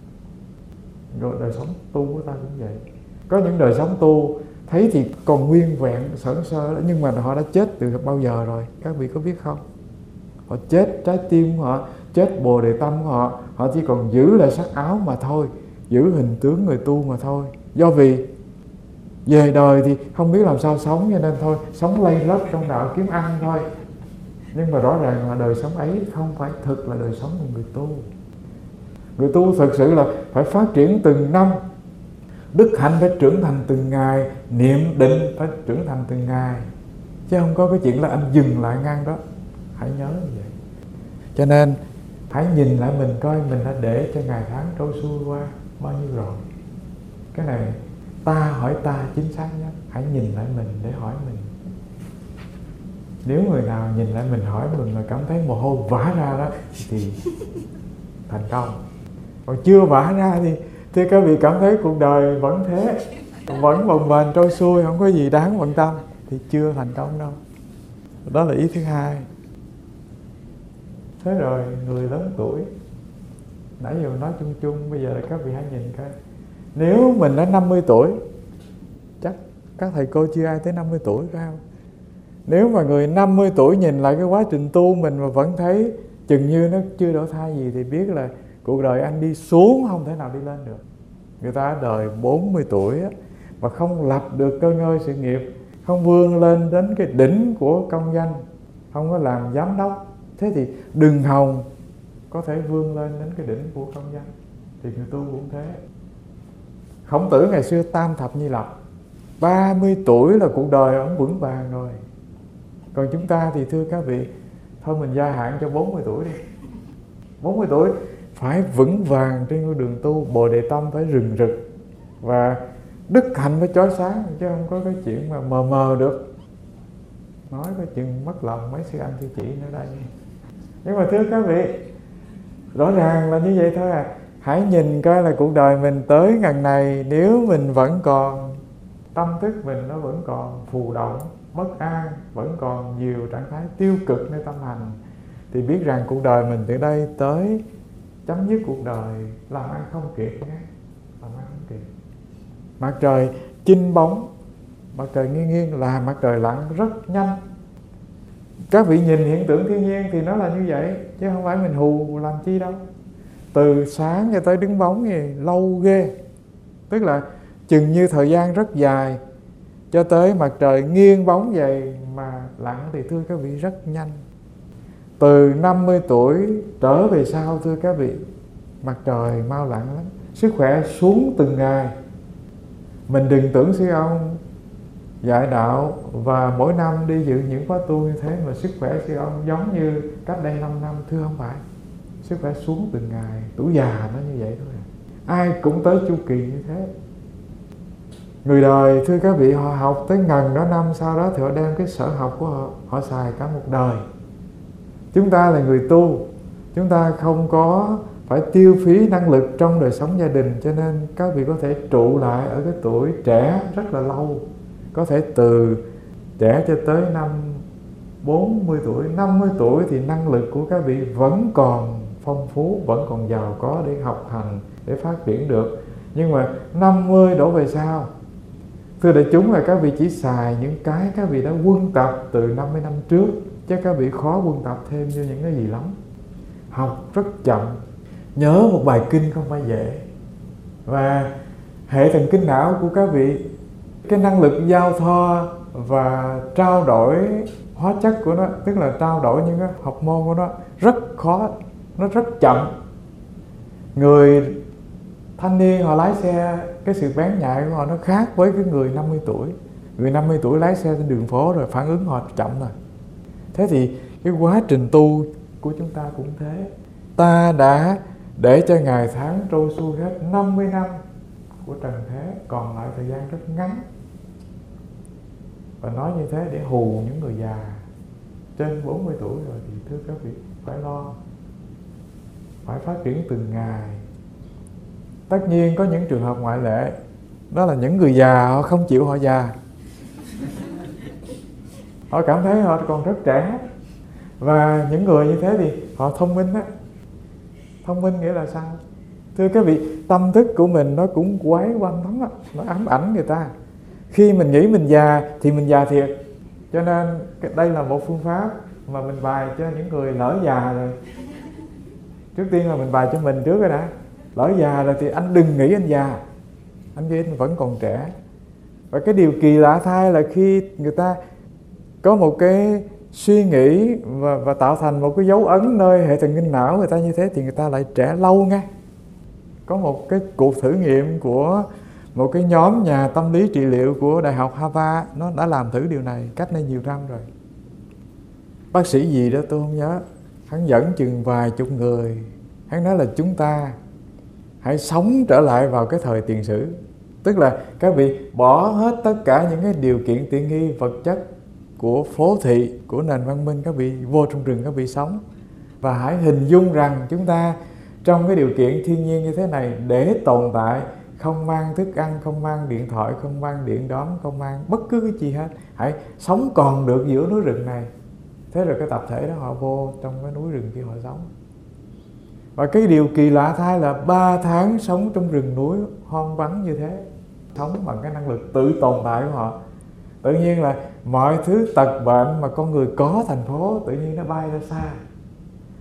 Rồi đời sống tu của ta cũng vậy. Có những đời sống tu thấy thì còn nguyên vẹn sởn sơ đó, nhưng mà họ đã chết từ bao giờ rồi, các vị có biết không? Họ chết trái tim của họ, chết bồ đề tâm của họ, họ chỉ còn giữ lại sắc áo mà thôi, giữ hình tướng người tu mà thôi. Do vì về đời thì không biết làm sao sống, cho nên thôi sống lây lất trong đạo kiếm ăn thôi. Nhưng mà rõ ràng là đời sống ấy không phải thực là đời sống của người tu. Người tu thực sự là phải phát triển từng năm, đức hạnh phải trưởng thành từng ngày, niệm định phải trưởng thành từng ngày, chứ không có cái chuyện là anh dừng lại ngang đó. Hãy nhớ như vậy. Cho nên hãy nhìn lại mình coi mình đã để cho ngày tháng trôi xuôi qua bao nhiêu rồi. Cái này ta hỏi ta chính xác nhất. Hãy nhìn lại mình để hỏi mình. Nếu người nào nhìn lại mình hỏi mình mà cảm thấy mồ hôi vã ra đó thì thành công. Còn chưa vã ra thì các vị cảm thấy cuộc đời vẫn thế, vẫn bồng bềnh trôi xuôi, không có gì đáng bận tâm, thì chưa thành công đâu. Đó là ý thứ hai. Thế rồi người lớn tuổi, nãy giờ nói chung chung, bây giờ là các vị hãy nhìn coi. Nếu mình đã 50 tuổi, chắc các thầy cô chưa ai tới 50 tuổi phải không? Nếu mà người 50 tuổi nhìn lại cái quá trình tu mình mà vẫn thấy chừng như nó chưa đổ thai gì thì biết là cuộc đời anh đi xuống, không thể nào đi lên được. Người ta ở đời 40 tuổi á, mà không lập được cơ ngơi sự nghiệp, không vươn lên đến cái đỉnh của công danh, không có làm giám đốc, thế thì đừng hòng có thể vươn lên đến cái đỉnh của công danh. Thì người tu cũng thế. Khổng Tử ngày xưa tam thập nhi lập, 30 tuổi là cuộc đời ông vững vàng rồi. Còn chúng ta thì thưa các vị, thôi mình gia hạn cho 40 tuổi đi. 40 tuổi phải vững vàng trên con đường tu, Bồ Đề Tâm phải rừng rực, và đức hạnh phải chói sáng, chứ không có cái chuyện mà mờ mờ được. Nói có chừng mất lòng mấy sư anh sư chị nữa đây. Nhưng mà thưa các vị, rõ ràng là như vậy thôi à. Hãy nhìn coi là cuộc đời mình tới ngần này, nếu mình vẫn còn tâm thức mình nó vẫn còn phù động, bất an, vẫn còn nhiều trạng thái tiêu cực nơi tâm hành, thì biết rằng cuộc đời mình từ đây tới chấm dứt cuộc đời làm ăn không kịp nhé. Làm ăn không kịp. Mặt trời chinh bóng, mặt trời nghiêng nghiêng là mặt trời lặn rất nhanh. Các vị nhìn hiện tượng thiên nhiên thì nó là như vậy, chứ không phải mình hù làm chi đâu. Từ sáng cho tới đứng bóng thì lâu ghê. Tức là chừng như thời gian rất dài, cho tới mặt trời nghiêng bóng vậy mà lặn thì thưa các vị rất nhanh. Từ 50 tuổi trở về sau thưa các vị, mặt trời mau lặn lắm. Sức khỏe xuống từng ngày. Mình đừng tưởng sư ông dạy đạo và mỗi năm đi dự những khóa tu như thế mà sức khỏe sư ông giống như cách đây 5 năm. Thưa không phải. Sức khỏe xuống từng ngày. Tuổi già nó như vậy thôi. Ai cũng tới chu kỳ như thế. Người đời thưa các vị, họ học tới ngần đó năm, sau đó thì họ đem cái sở học của họ xài cả một đời. Chúng ta là người tu, chúng ta không có phải tiêu phí năng lực trong đời sống gia đình, cho nên các vị có thể trụ lại ở cái tuổi trẻ rất là lâu. Có thể từ trẻ cho tới năm 40 tuổi, 50 tuổi thì năng lực của các vị vẫn còn phong phú, vẫn còn giàu có để học hành, để phát triển được. Nhưng mà 50 đổ về sau, thưa đại chúng, là các vị chỉ xài những cái các vị đã quân tập từ 50 năm trước, chứ các vị khó quân tập thêm như những cái gì lắm. Học rất chậm, nhớ một bài kinh không phải dễ. Và hệ thần kinh não của các vị, cái năng lực giao thoa và trao đổi hóa chất của nó, tức là trao đổi những cái học môn của nó rất khó, nó rất chậm. Người thanh niên họ lái xe, cái sự bén nhạy của họ nó khác với cái người 50 tuổi. Người 50 tuổi lái xe trên đường phố rồi phản ứng họ chậm rồi. Thế thì cái quá trình tu của chúng ta cũng thế. Ta đã để cho ngày tháng trôi xuôi hết 50 năm của trần thế, còn lại thời gian rất ngắn. Và nói như thế để hù những người già trên 40 tuổi rồi thì thưa các vị, phải lo, phải phát triển từng ngày. Tất nhiên có những trường hợp ngoại lệ, đó là những người già họ không chịu họ già. Họ cảm thấy họ còn rất trẻ. Và những người như thế thì họ thông minh á. Thông minh nghĩa là sao? Thưa các vị, tâm thức của mình nó cũng quấy quanh lắm á, nó ám ảnh người ta. Khi mình nghĩ mình già thì mình già thiệt. Cho nên đây là một phương pháp mà mình bài cho những người lỡ già rồi. Trước tiên là mình bài cho mình trước rồi đã. Lỡ già rồi thì anh đừng nghĩ anh già, anh nghĩ anh vẫn còn trẻ. Và cái điều kỳ lạ thay là khi người ta có một cái suy nghĩ và tạo thành một cái dấu ấn nơi hệ thần kinh não người ta như thế, thì người ta lại trẻ lâu nghe. Có một cái cuộc thử nghiệm của một cái nhóm nhà tâm lý trị liệu của Đại học Harvard, nó đã làm thử điều này cách đây nhiều năm rồi. Bác sĩ gì đó tôi không nhớ, hắn dẫn chừng vài chục người, hắn nói là chúng ta hãy sống trở lại vào cái thời tiền sử. Tức là các vị bỏ hết tất cả những cái điều kiện tiện nghi vật chất của phố thị, của nền văn minh, các vị vô trong rừng các vị sống. Và hãy hình dung rằng chúng ta trong cái điều kiện thiên nhiên như thế này để tồn tại, không mang thức ăn, không mang điện thoại, không mang điện đóm, không mang bất cứ cái gì hết. Hãy sống còn được giữa núi rừng này. Thế rồi cái tập thể đó họ vô trong cái núi rừng kia họ sống. Và cái điều kỳ lạ thay là 3 tháng sống trong rừng núi hoang vắng như thế, sống bằng cái năng lực tự tồn tại của họ. Tự nhiên là mọi thứ tật bệnh mà con người có thành phố tự nhiên nó bay ra xa.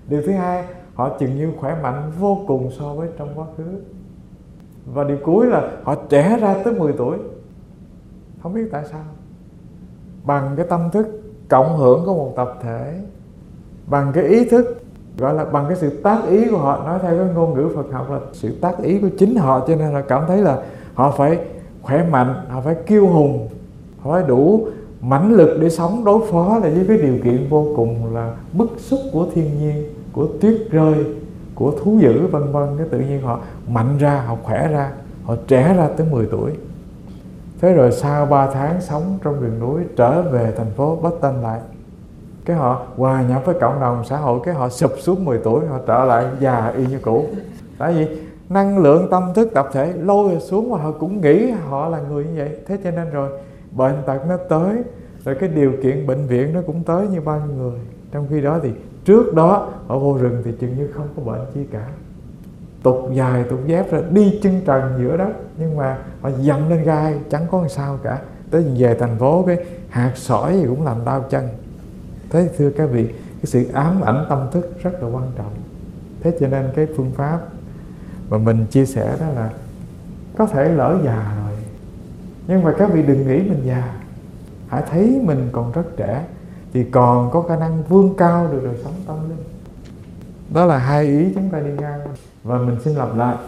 Điều thứ hai, họ chừng như khỏe mạnh vô cùng so với trong quá khứ. Và điều cuối là họ trẻ ra tới 10 tuổi. Không biết tại sao. Bằng cái tâm thức cộng hưởng của một tập thể, bằng cái ý thức, gọi là bằng cái sự tác ý của họ. Nói theo cái ngôn ngữ Phật học là sự tác ý của chính họ. Cho nên là cảm thấy là họ phải khỏe mạnh, họ phải kiêu hùng, họ phải đủ mãnh lực để sống đối phó lại với cái điều kiện vô cùng là bức xúc của thiên nhiên, của tuyết rơi, của thú dữ vân vân. Cái tự nhiên họ mạnh ra, họ khỏe ra, họ trẻ ra tới 10 tuổi. Thế rồi sau 3 tháng sống trong rừng núi, trở về thành phố Boston lại, cái họ hòa nhập với cộng đồng xã hội, cái họ sụp xuống 10 tuổi, họ trở lại già y như cũ. Tại vì năng lượng tâm thức tập thể lôi xuống mà họ cũng nghĩ họ là người như vậy. Thế cho nên rồi bệnh tật nó tới, rồi cái điều kiện bệnh viện nó cũng tới như bao nhiêu người. Trong khi đó thì trước đó họ vô rừng thì chừng như không có bệnh chi cả, tục dài tục dép rồi đi chân trần giữa đất, nhưng mà họ dậm lên gai chẳng có sao cả. Tới về thành phố cái hạt sỏi gì cũng làm đau chân. Thế thưa các vị, cái sự ám ảnh tâm thức rất là quan trọng. Thế cho nên cái phương pháp mà mình chia sẻ đó là có thể lỡ già rồi, nhưng mà các vị đừng nghĩ mình già. Hãy thấy mình còn rất trẻ, thì còn có khả năng vươn cao được đời sống tâm linh. Đó là hai ý chúng ta đi ngang. Và mình xin lặp lại,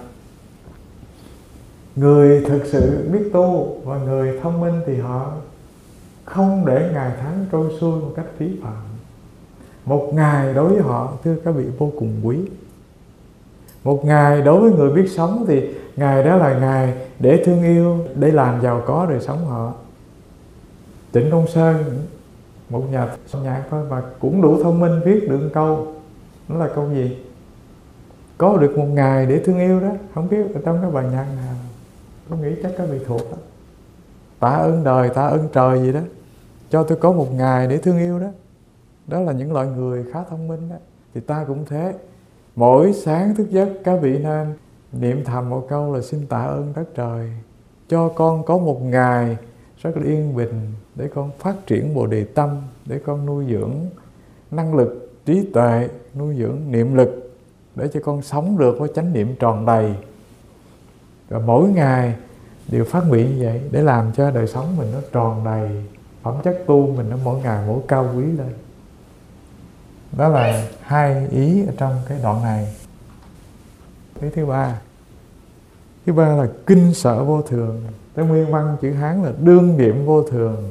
người thực sự biết tu và người thông minh thì họ không để ngày tháng trôi xuôi một cách phí phạm. Một ngày đối với họ, thưa các vị, vô cùng quý. Một ngày đối với người biết sống thì ngày đó là ngày để thương yêu, để làm giàu có đời sống họ. Trịnh Công Sơn, một nhà soạn nhạc thôi mà cũng đủ thông minh, viết được câu. Nó là câu gì? Có được một ngày để thương yêu đó. Không biết ở trong cái bài nhạc nào, tôi nghĩ chắc các vị thuộc đó. Tạ ơn đời, tạ ơn trời gì đó, cho tôi có một ngày để thương yêu đó. Đó là những loại người khá thông minh đó. Thì ta cũng thế. Mỗi sáng thức giấc các vị nên niệm thầm một câu là xin tạ ơn đất trời, cho con có một ngày rất là yên bình để con phát triển Bồ Đề Tâm, để con nuôi dưỡng năng lực, trí tuệ, nuôi dưỡng niệm lực, để cho con sống được với chánh niệm tròn đầy. Và mỗi ngày đều phát nguyện như vậy để làm cho đời sống mình nó tròn đầy, phẩm chất tu mình nó mỗi ngày mỗi cao quý lên. Đó là hai ý ở trong cái đoạn này. Ý thứ ba là kinh sợ vô thường. Tới nguyên văn chữ Hán là đương niệm vô thường.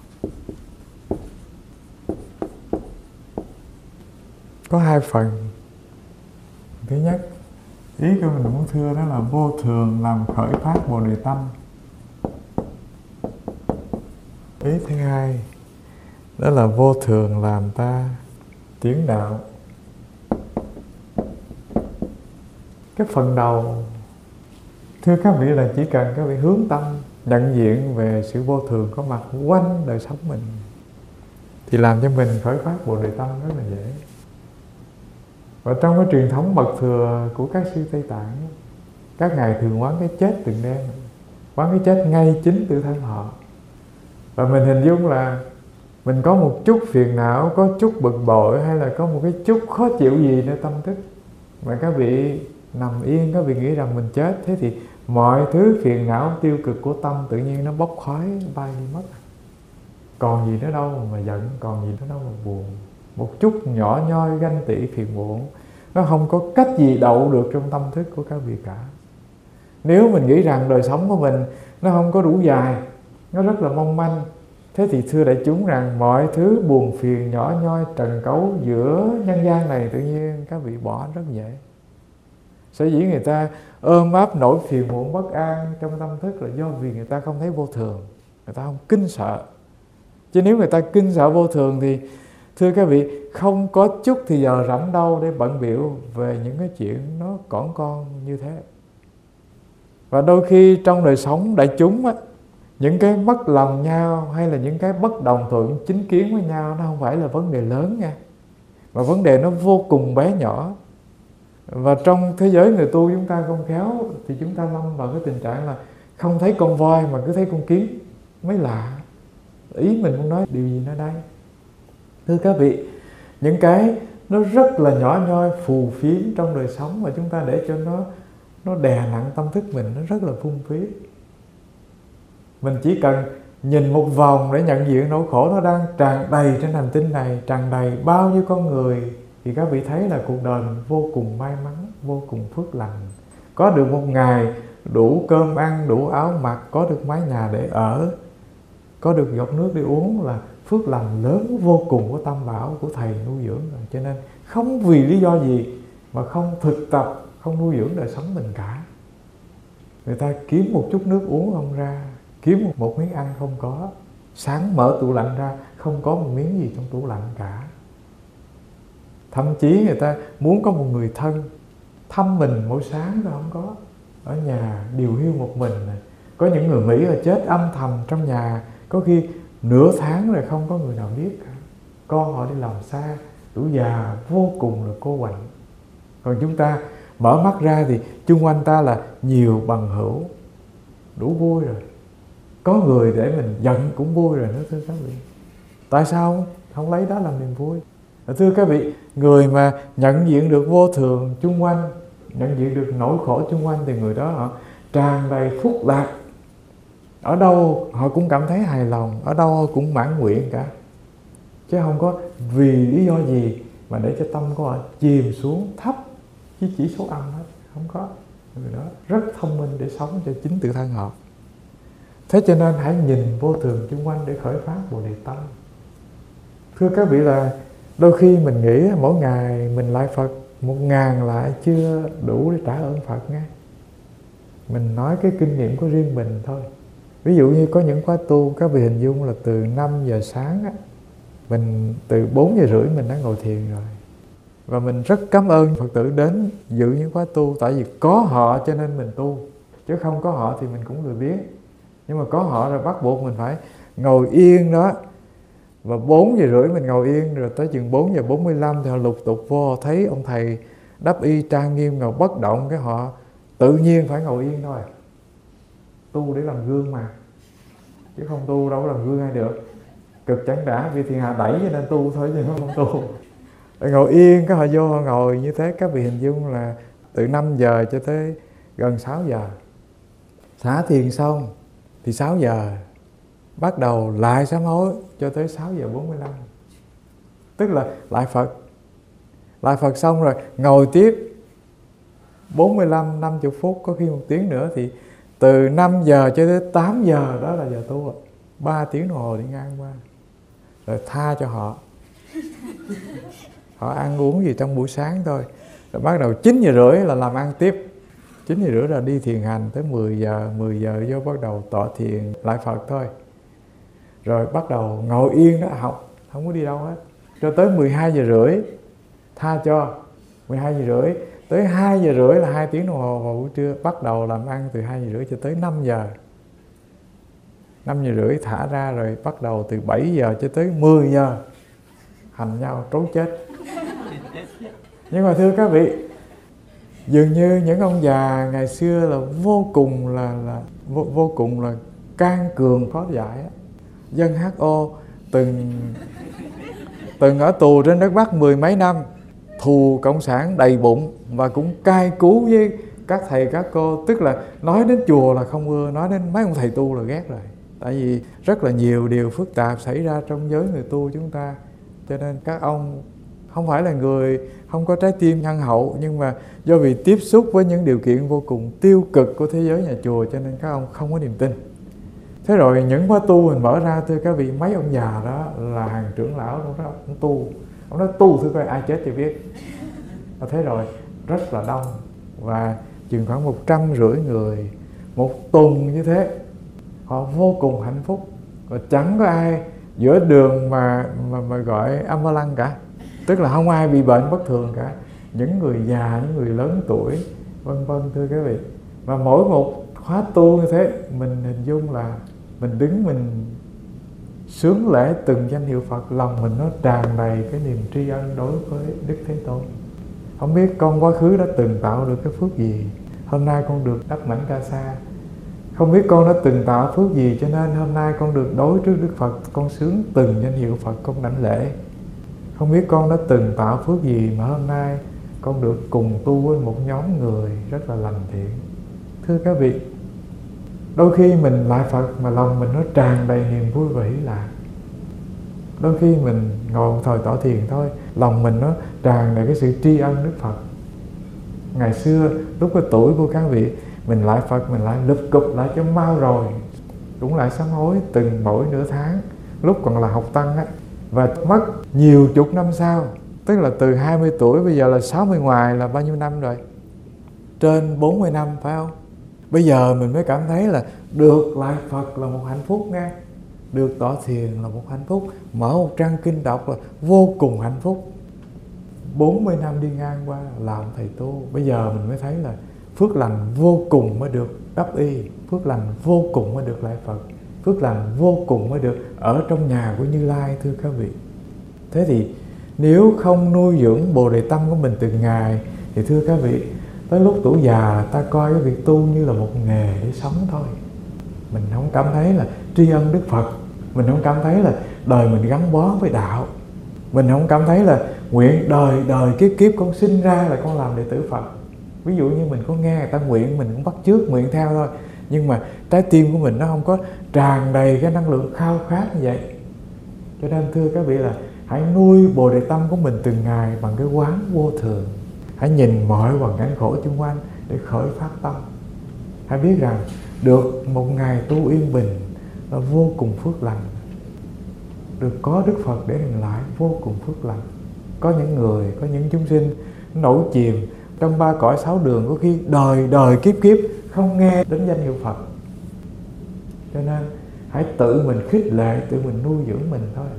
Có hai phần. Thứ nhất, ý của mình muốn thưa đó là vô thường làm khởi phát Bồ Đề Tâm. Ý thứ hai, đó là vô thường làm ta tiến đạo. Cái phần đầu, thưa các vị, là chỉ cần các vị hướng tâm nhận diện về sự vô thường có mặt quanh đời sống mình thì làm cho mình khởi phát Bồ Đề Tâm rất là dễ. Và trong cái truyền thống mật thừa của các sư Tây Tạng, các ngài thường quán cái chết từng đêm, quán cái chết ngay chính tự thân họ. Và mình hình dung là mình có một chút phiền não, có chút bực bội, hay là có một cái chút khó chịu gì nơi tâm thức, mà các vị nằm yên, các vị nghĩ rằng mình chết. Thế thì mọi thứ phiền não tiêu cực của tâm tự nhiên nó bốc khói bay đi mất. Còn gì nữa đâu mà giận, còn gì nữa đâu mà buồn. Một chút nhỏ nhoi ganh tị phiền muộn nó không có cách gì đậu được trong tâm thức của các vị cả. Nếu mình nghĩ rằng đời sống của mình nó không có đủ dài, nó rất là mong manh, thế thì thưa đại chúng rằng mọi thứ buồn phiền nhỏ nhoi trần cấu giữa nhân gian này tự nhiên các vị bỏ rất dễ. Sở dĩ người ta ôm ấp nỗi phiền muộn bất an trong tâm thức là do vì người ta không thấy vô thường, người ta không kinh sợ. Chứ nếu người ta kinh sợ vô thường thì thưa các vị, không có chút thì giờ rảnh đâu để bận bịu về những cái chuyện nó cỏn con như thế. Và đôi khi trong đời sống đại chúng á, những cái mất lòng nhau hay là những cái bất đồng thuận chính kiến với nhau nó không phải là vấn đề lớn nha, mà vấn đề nó vô cùng bé nhỏ. Và trong thế giới người tu chúng ta không khéo thì chúng ta lâm vào cái tình trạng là không thấy con voi mà cứ thấy con kiến, mới lạ. Ý mình muốn nói điều gì ở đây? Thưa các vị, những cái nó rất là nhỏ nhoi, phù phiếm trong đời sống, mà chúng ta để cho nó đè nặng tâm thức mình, nó rất là phung phí. Mình chỉ cần nhìn một vòng để nhận diện nỗi khổ nó đang tràn đầy trên hành tinh này, tràn đầy bao nhiêu con người, thì các vị thấy là cuộc đời mình vô cùng may mắn, vô cùng phước lành. Có được một ngày đủ cơm ăn, đủ áo mặc, có được mái nhà để ở, có được giọt nước để uống là phước lành lớn vô cùng của Tam Bảo, của Thầy nuôi dưỡng rồi. Cho nên không vì lý do gì mà không thực tập, không nuôi dưỡng đời sống mình cả. Người ta kiếm một chút nước uống không ra, kiếm một miếng ăn không có, sáng mở tủ lạnh ra không có một miếng gì trong tủ lạnh cả. Thậm chí người ta muốn có một người thân thăm mình mỗi sáng rồi không có. Ở nhà điều hiu một mình này. Có những người Mỹ là chết âm thầm trong nhà, có khi nửa tháng rồi không có người nào biết cả. Con họ đi làm xa, tuổi già vô cùng là cô quạnh. Còn chúng ta mở mắt ra thì chung quanh ta là nhiều bằng hữu, đủ vui rồi. Có người để mình giận cũng vui rồi nữa, thưa các vị. Tại sao không lấy đó làm niềm vui? Thưa các vị, người mà nhận diện được vô thường chung quanh, nhận diện được nỗi khổ chung quanh, thì người đó họ tràn đầy phúc lạc. Ở đâu họ cũng cảm thấy hài lòng, ở đâu họ cũng mãn nguyện cả. Chứ không có vì lý do gì mà để cho tâm của họ chìm xuống thấp với chỉ số âm hết. Không có. Người đó rất thông minh để sống cho chính tự thân họ. Thế cho nên hãy nhìn vô thường chung quanh để khởi phát Bồ Đề tâm. Thưa các vị, là đôi khi mình nghĩ mỗi ngày mình lại Phật 1000 lại chưa đủ để trả ơn Phật nghe. Mình nói cái kinh nghiệm của riêng mình thôi. Ví dụ như có những khóa tu, các vị hình dung là từ 5 giờ sáng á, mình từ 4 giờ rưỡi mình đã ngồi thiền rồi. Và mình rất cảm ơn Phật tử đến dự những khóa tu, tại vì có họ cho nên mình tu, chứ không có họ thì mình cũng lười biếng. Nhưng mà có họ rồi bắt buộc mình phải ngồi yên đó. Và 4 giờ rưỡi mình ngồi yên, rồi tới chừng 4 giờ 45 thì họ lục tục vô, thấy ông thầy đắp y trang nghiêm ngồi bất động, cái họ tự nhiên phải ngồi yên thôi. Tu để làm gương mà, chứ không tu đâu có làm gương ai được. Cực chẳng đã, vì thiền hà đẩy cho nên tu thôi chứ không tu. Rồi ngồi yên, cái họ vô họ ngồi như thế. Các vị hình dung là từ 5 giờ cho tới gần 6 giờ. Xả thiền xong thì 6 giờ bắt đầu lại sám hối cho tới 6 giờ 45. Tức là lại Phật. Lại Phật xong rồi ngồi tiếp 45, 50 phút, có khi 1 tiếng nữa. Thì từ 5 giờ cho tới 8 giờ đó là giờ tu. 3 tiếng đồng hồ đi ngang qua. Rồi tha cho họ. Họ ăn uống gì trong buổi sáng thôi. Rồi bắt đầu 9 giờ rưỡi là làm ăn tiếp. 9 giờ rưỡi là đi thiền hành tới 10 giờ. 10 giờ vô bắt đầu tọa thiền lại Phật thôi. Rồi bắt đầu ngồi yên đó học, không có đi đâu hết. Cho tới 12 giờ rưỡi tha cho. 12 giờ rưỡi tới 2 giờ rưỡi là 2 tiếng đồng hồ vào buổi trưa. Bắt đầu làm ăn từ 2 giờ rưỡi cho tới 5 giờ. 5 giờ rưỡi thả ra, rồi bắt đầu từ 7 giờ cho tới 10 giờ hành nhau trốn chết. Nhưng mà thưa các vị, dường như những ông già ngày xưa là vô cùng là can cường khó giải. Dân HO từng ở tù trên đất Bắc 10 mấy năm, thù cộng sản đầy bụng, và cũng cai cú với các thầy các cô. Tức là nói đến chùa là không ưa, nói đến mấy ông thầy tu là ghét rồi. Tại vì rất là nhiều điều phức tạp xảy ra trong giới người tu chúng ta. Cho nên các ông không phải là người không có trái tim nhân hậu, nhưng mà do vì tiếp xúc với những điều kiện vô cùng tiêu cực của thế giới nhà chùa, cho nên các ông không có niềm tin. Thế rồi những khóa tu mình mở ra, thưa các vị, mấy ông già đó là hàng trưởng lão trong đó, ông tu. Ông nói tu thưa coi ai chết thì biết. Thế rồi rất là đông, và chừng khoảng 150 người một tuần như thế. Họ vô cùng hạnh phúc, và chẳng có ai giữa đường mà gọi ambulance cả. Tức là không ai bị bệnh bất thường cả. Những người già, những người lớn tuổi, vân vân, thưa các vị. Và mỗi một khóa tu như thế, mình hình dung là mình đứng mình sướng lễ từng danh hiệu Phật, lòng mình nó tràn đầy cái niềm tri ân đối với Đức Thế Tôn. Không biết con quá khứ đã từng tạo được cái phước gì, hôm nay con được đắp mảnh ca sa. Không biết con đã từng tạo phước gì, cho nên hôm nay con được đối trước Đức Phật, con sướng từng danh hiệu Phật, con đảnh lễ. Không biết con đã từng tạo phước gì mà hôm nay con được cùng tu với một nhóm người rất là lành thiện. Thưa các vị, đôi khi mình lại Phật mà lòng mình nó tràn đầy niềm vui và hỷ lạc. Đôi khi mình ngồi một thời tỏ thiền thôi, lòng mình nó tràn đầy cái sự tri ân Đức Phật. Ngày xưa lúc cái tuổi của các vị, mình lại Phật mình lại lụp cụp lại cho mau rồi, cũng lại sám hối từng mỗi nửa tháng lúc còn là học tăng á. Và mất nhiều chục năm sau, tức là từ 20 tuổi bây giờ là 60 ngoài, là bao nhiêu năm rồi? Trên 40 năm phải không? Bây giờ mình mới cảm thấy là được lại Phật là một hạnh phúc nghe. Được tỏ thiền là một hạnh phúc. Mở một trang kinh đọc là vô cùng hạnh phúc. 40 năm đi ngang qua làm thầy tu, bây giờ mình mới thấy là phước lành vô cùng mới được đắp y, phước lành vô cùng mới được lại Phật, phước lành vô cùng mới được ở trong nhà của Như Lai. Thưa các vị, thế thì nếu không nuôi dưỡng Bồ Đề tâm của mình từng ngày thì thưa các vị, tới lúc tuổi già ta coi cái việc tu như là một nghề để sống thôi. Mình không cảm thấy là tri ân Đức Phật, mình không cảm thấy là đời mình gắn bó với đạo, mình không cảm thấy là nguyện đời đời kiếp kiếp con sinh ra là con làm đệ tử Phật. Ví dụ như mình có nghe người ta nguyện, mình cũng bắt chước nguyện theo thôi, nhưng mà trái tim của mình nó không có tràn đầy cái năng lượng khao khát như vậy. Cho nên thưa các vị là hãy nuôi Bồ Đề tâm của mình từng ngày bằng cái quán vô thường. Hãy nhìn mọi hoàn cảnh khổ xung quanh để khởi phát tâm. Hãy biết rằng được một ngày tu yên bình là vô cùng phước lành. Được có Đức Phật để mình lại vô cùng phước lành. Có những người, có những chúng sinh nổi chìm trong ba cõi sáu đường, có khi đời đời kiếp kiếp không nghe đến danh hiệu Phật. Cho nên hãy tự mình khích lệ, tự mình nuôi dưỡng mình thôi.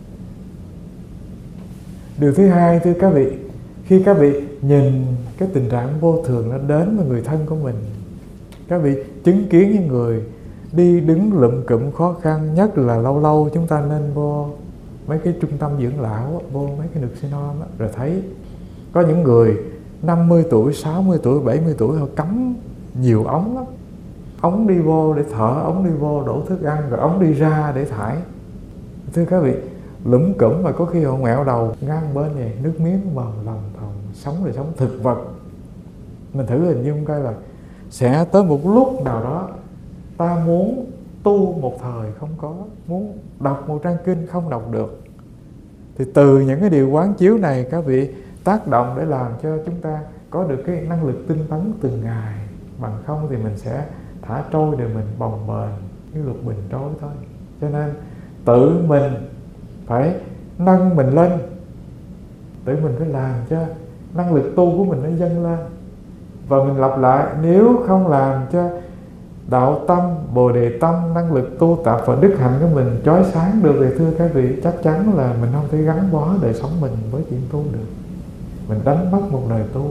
Điều thứ hai, thưa các vị, khi các vị nhìn cái tình trạng vô thường nó đến với người thân của mình, các vị chứng kiến những người đi đứng lụm cụm khó khăn, nhất là lâu lâu chúng ta nên vô mấy cái trung tâm dưỡng lão, vô mấy cái nursing home rồi thấy có những người 50 tuổi, 60 tuổi, 70 tuổi họ cắm nhiều ống lắm. Ống đi vô để thở, ống đi vô đổ thức ăn, rồi ống đi ra để thải. Thưa các vị, lúm cụm mà có khi họ ngoẹo đầu ngang bên này, nước miếng mờ lòng thòng, sống thì sống thực vật. Mình thử hình dung coi là sẽ tới một lúc nào đó ta muốn tu một thời không có, muốn đọc một trang kinh không đọc được, thì từ những cái điều quán chiếu này các vị tác động để làm cho chúng ta có được cái năng lực tinh tấn từng ngày. Bằng không thì mình sẽ thả trôi để mình bồng bềnh như lục bình trôi thôi. Cho nên tự mình phải nâng mình lên, tự mình phải làm cho năng lực tu của mình nó dâng lên. Và mình lặp lại, nếu không làm cho đạo tâm, Bồ Đề tâm, năng lực tu tập và đức hạnh của mình chói sáng được thì thưa các vị, chắc chắn là mình không thể gắn bó đời sống mình với chuyện tu được. Mình đánh mất một đời tu.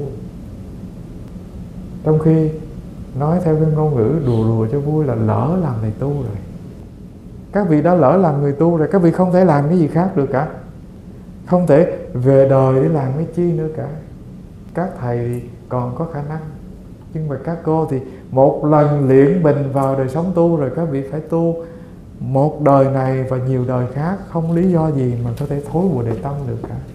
Trong khi nói theo cái ngôn ngữ đùa đùa cho vui là lỡ làm thầy tu rồi. Các vị đã lỡ làm người tu rồi, các vị không thể làm cái gì khác được cả, không thể về đời để làm cái chi nữa cả. Các thầy thì còn có khả năng, nhưng mà các cô thì một lần luyện mình vào đời sống tu rồi, các vị phải tu một đời này và nhiều đời khác, không lý do gì mà có thể thối Bồ Đề tâm được cả.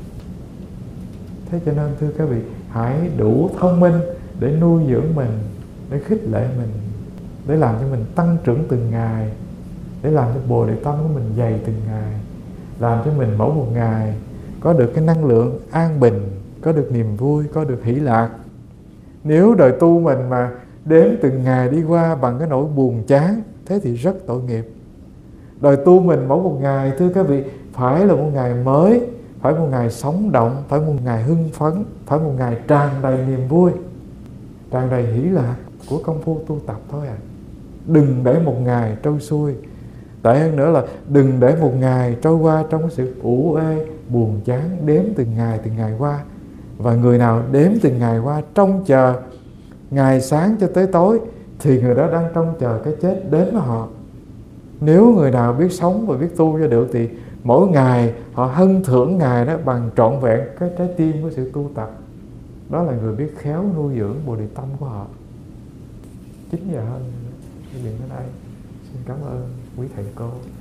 Thế cho nên thưa các vị, hãy đủ thông minh để nuôi dưỡng mình, để khích lệ mình, để làm cho mình tăng trưởng từng ngày, để làm cho Bồ Đề tâm của mình dày từng ngày, làm cho mình mỗi một ngày có được cái năng lượng an bình, có được niềm vui, có được hỷ lạc. Nếu đời tu mình mà đếm từng ngày đi qua bằng cái nỗi buồn chán, thế thì rất tội nghiệp. Đời tu mình mỗi một ngày, thưa các vị, phải là một ngày mới, phải một ngày sống động, phải một ngày hưng phấn, phải một ngày tràn đầy niềm vui, tràn đầy hỷ lạc của công phu tu tập thôi à. Đừng để một ngày trôi xuôi. Tệ hơn nữa là đừng để một ngày trôi qua trong cái sự ủ ê, buồn chán, đếm từng ngày qua. Và người nào đếm từng ngày qua trông chờ ngày sáng cho tới tối thì người đó đang trông chờ cái chết đến với họ. Nếu người nào biết sống và biết tu cho được thì mỗi ngày họ hân thưởng ngày đó bằng trọn vẹn cái trái tim của sự tu tập. Đó là người biết khéo nuôi dưỡng Bồ Đề tâm của họ. 9 giờ hơn, cái chuyện đến đây. Xin cảm ơn quý thầy cô.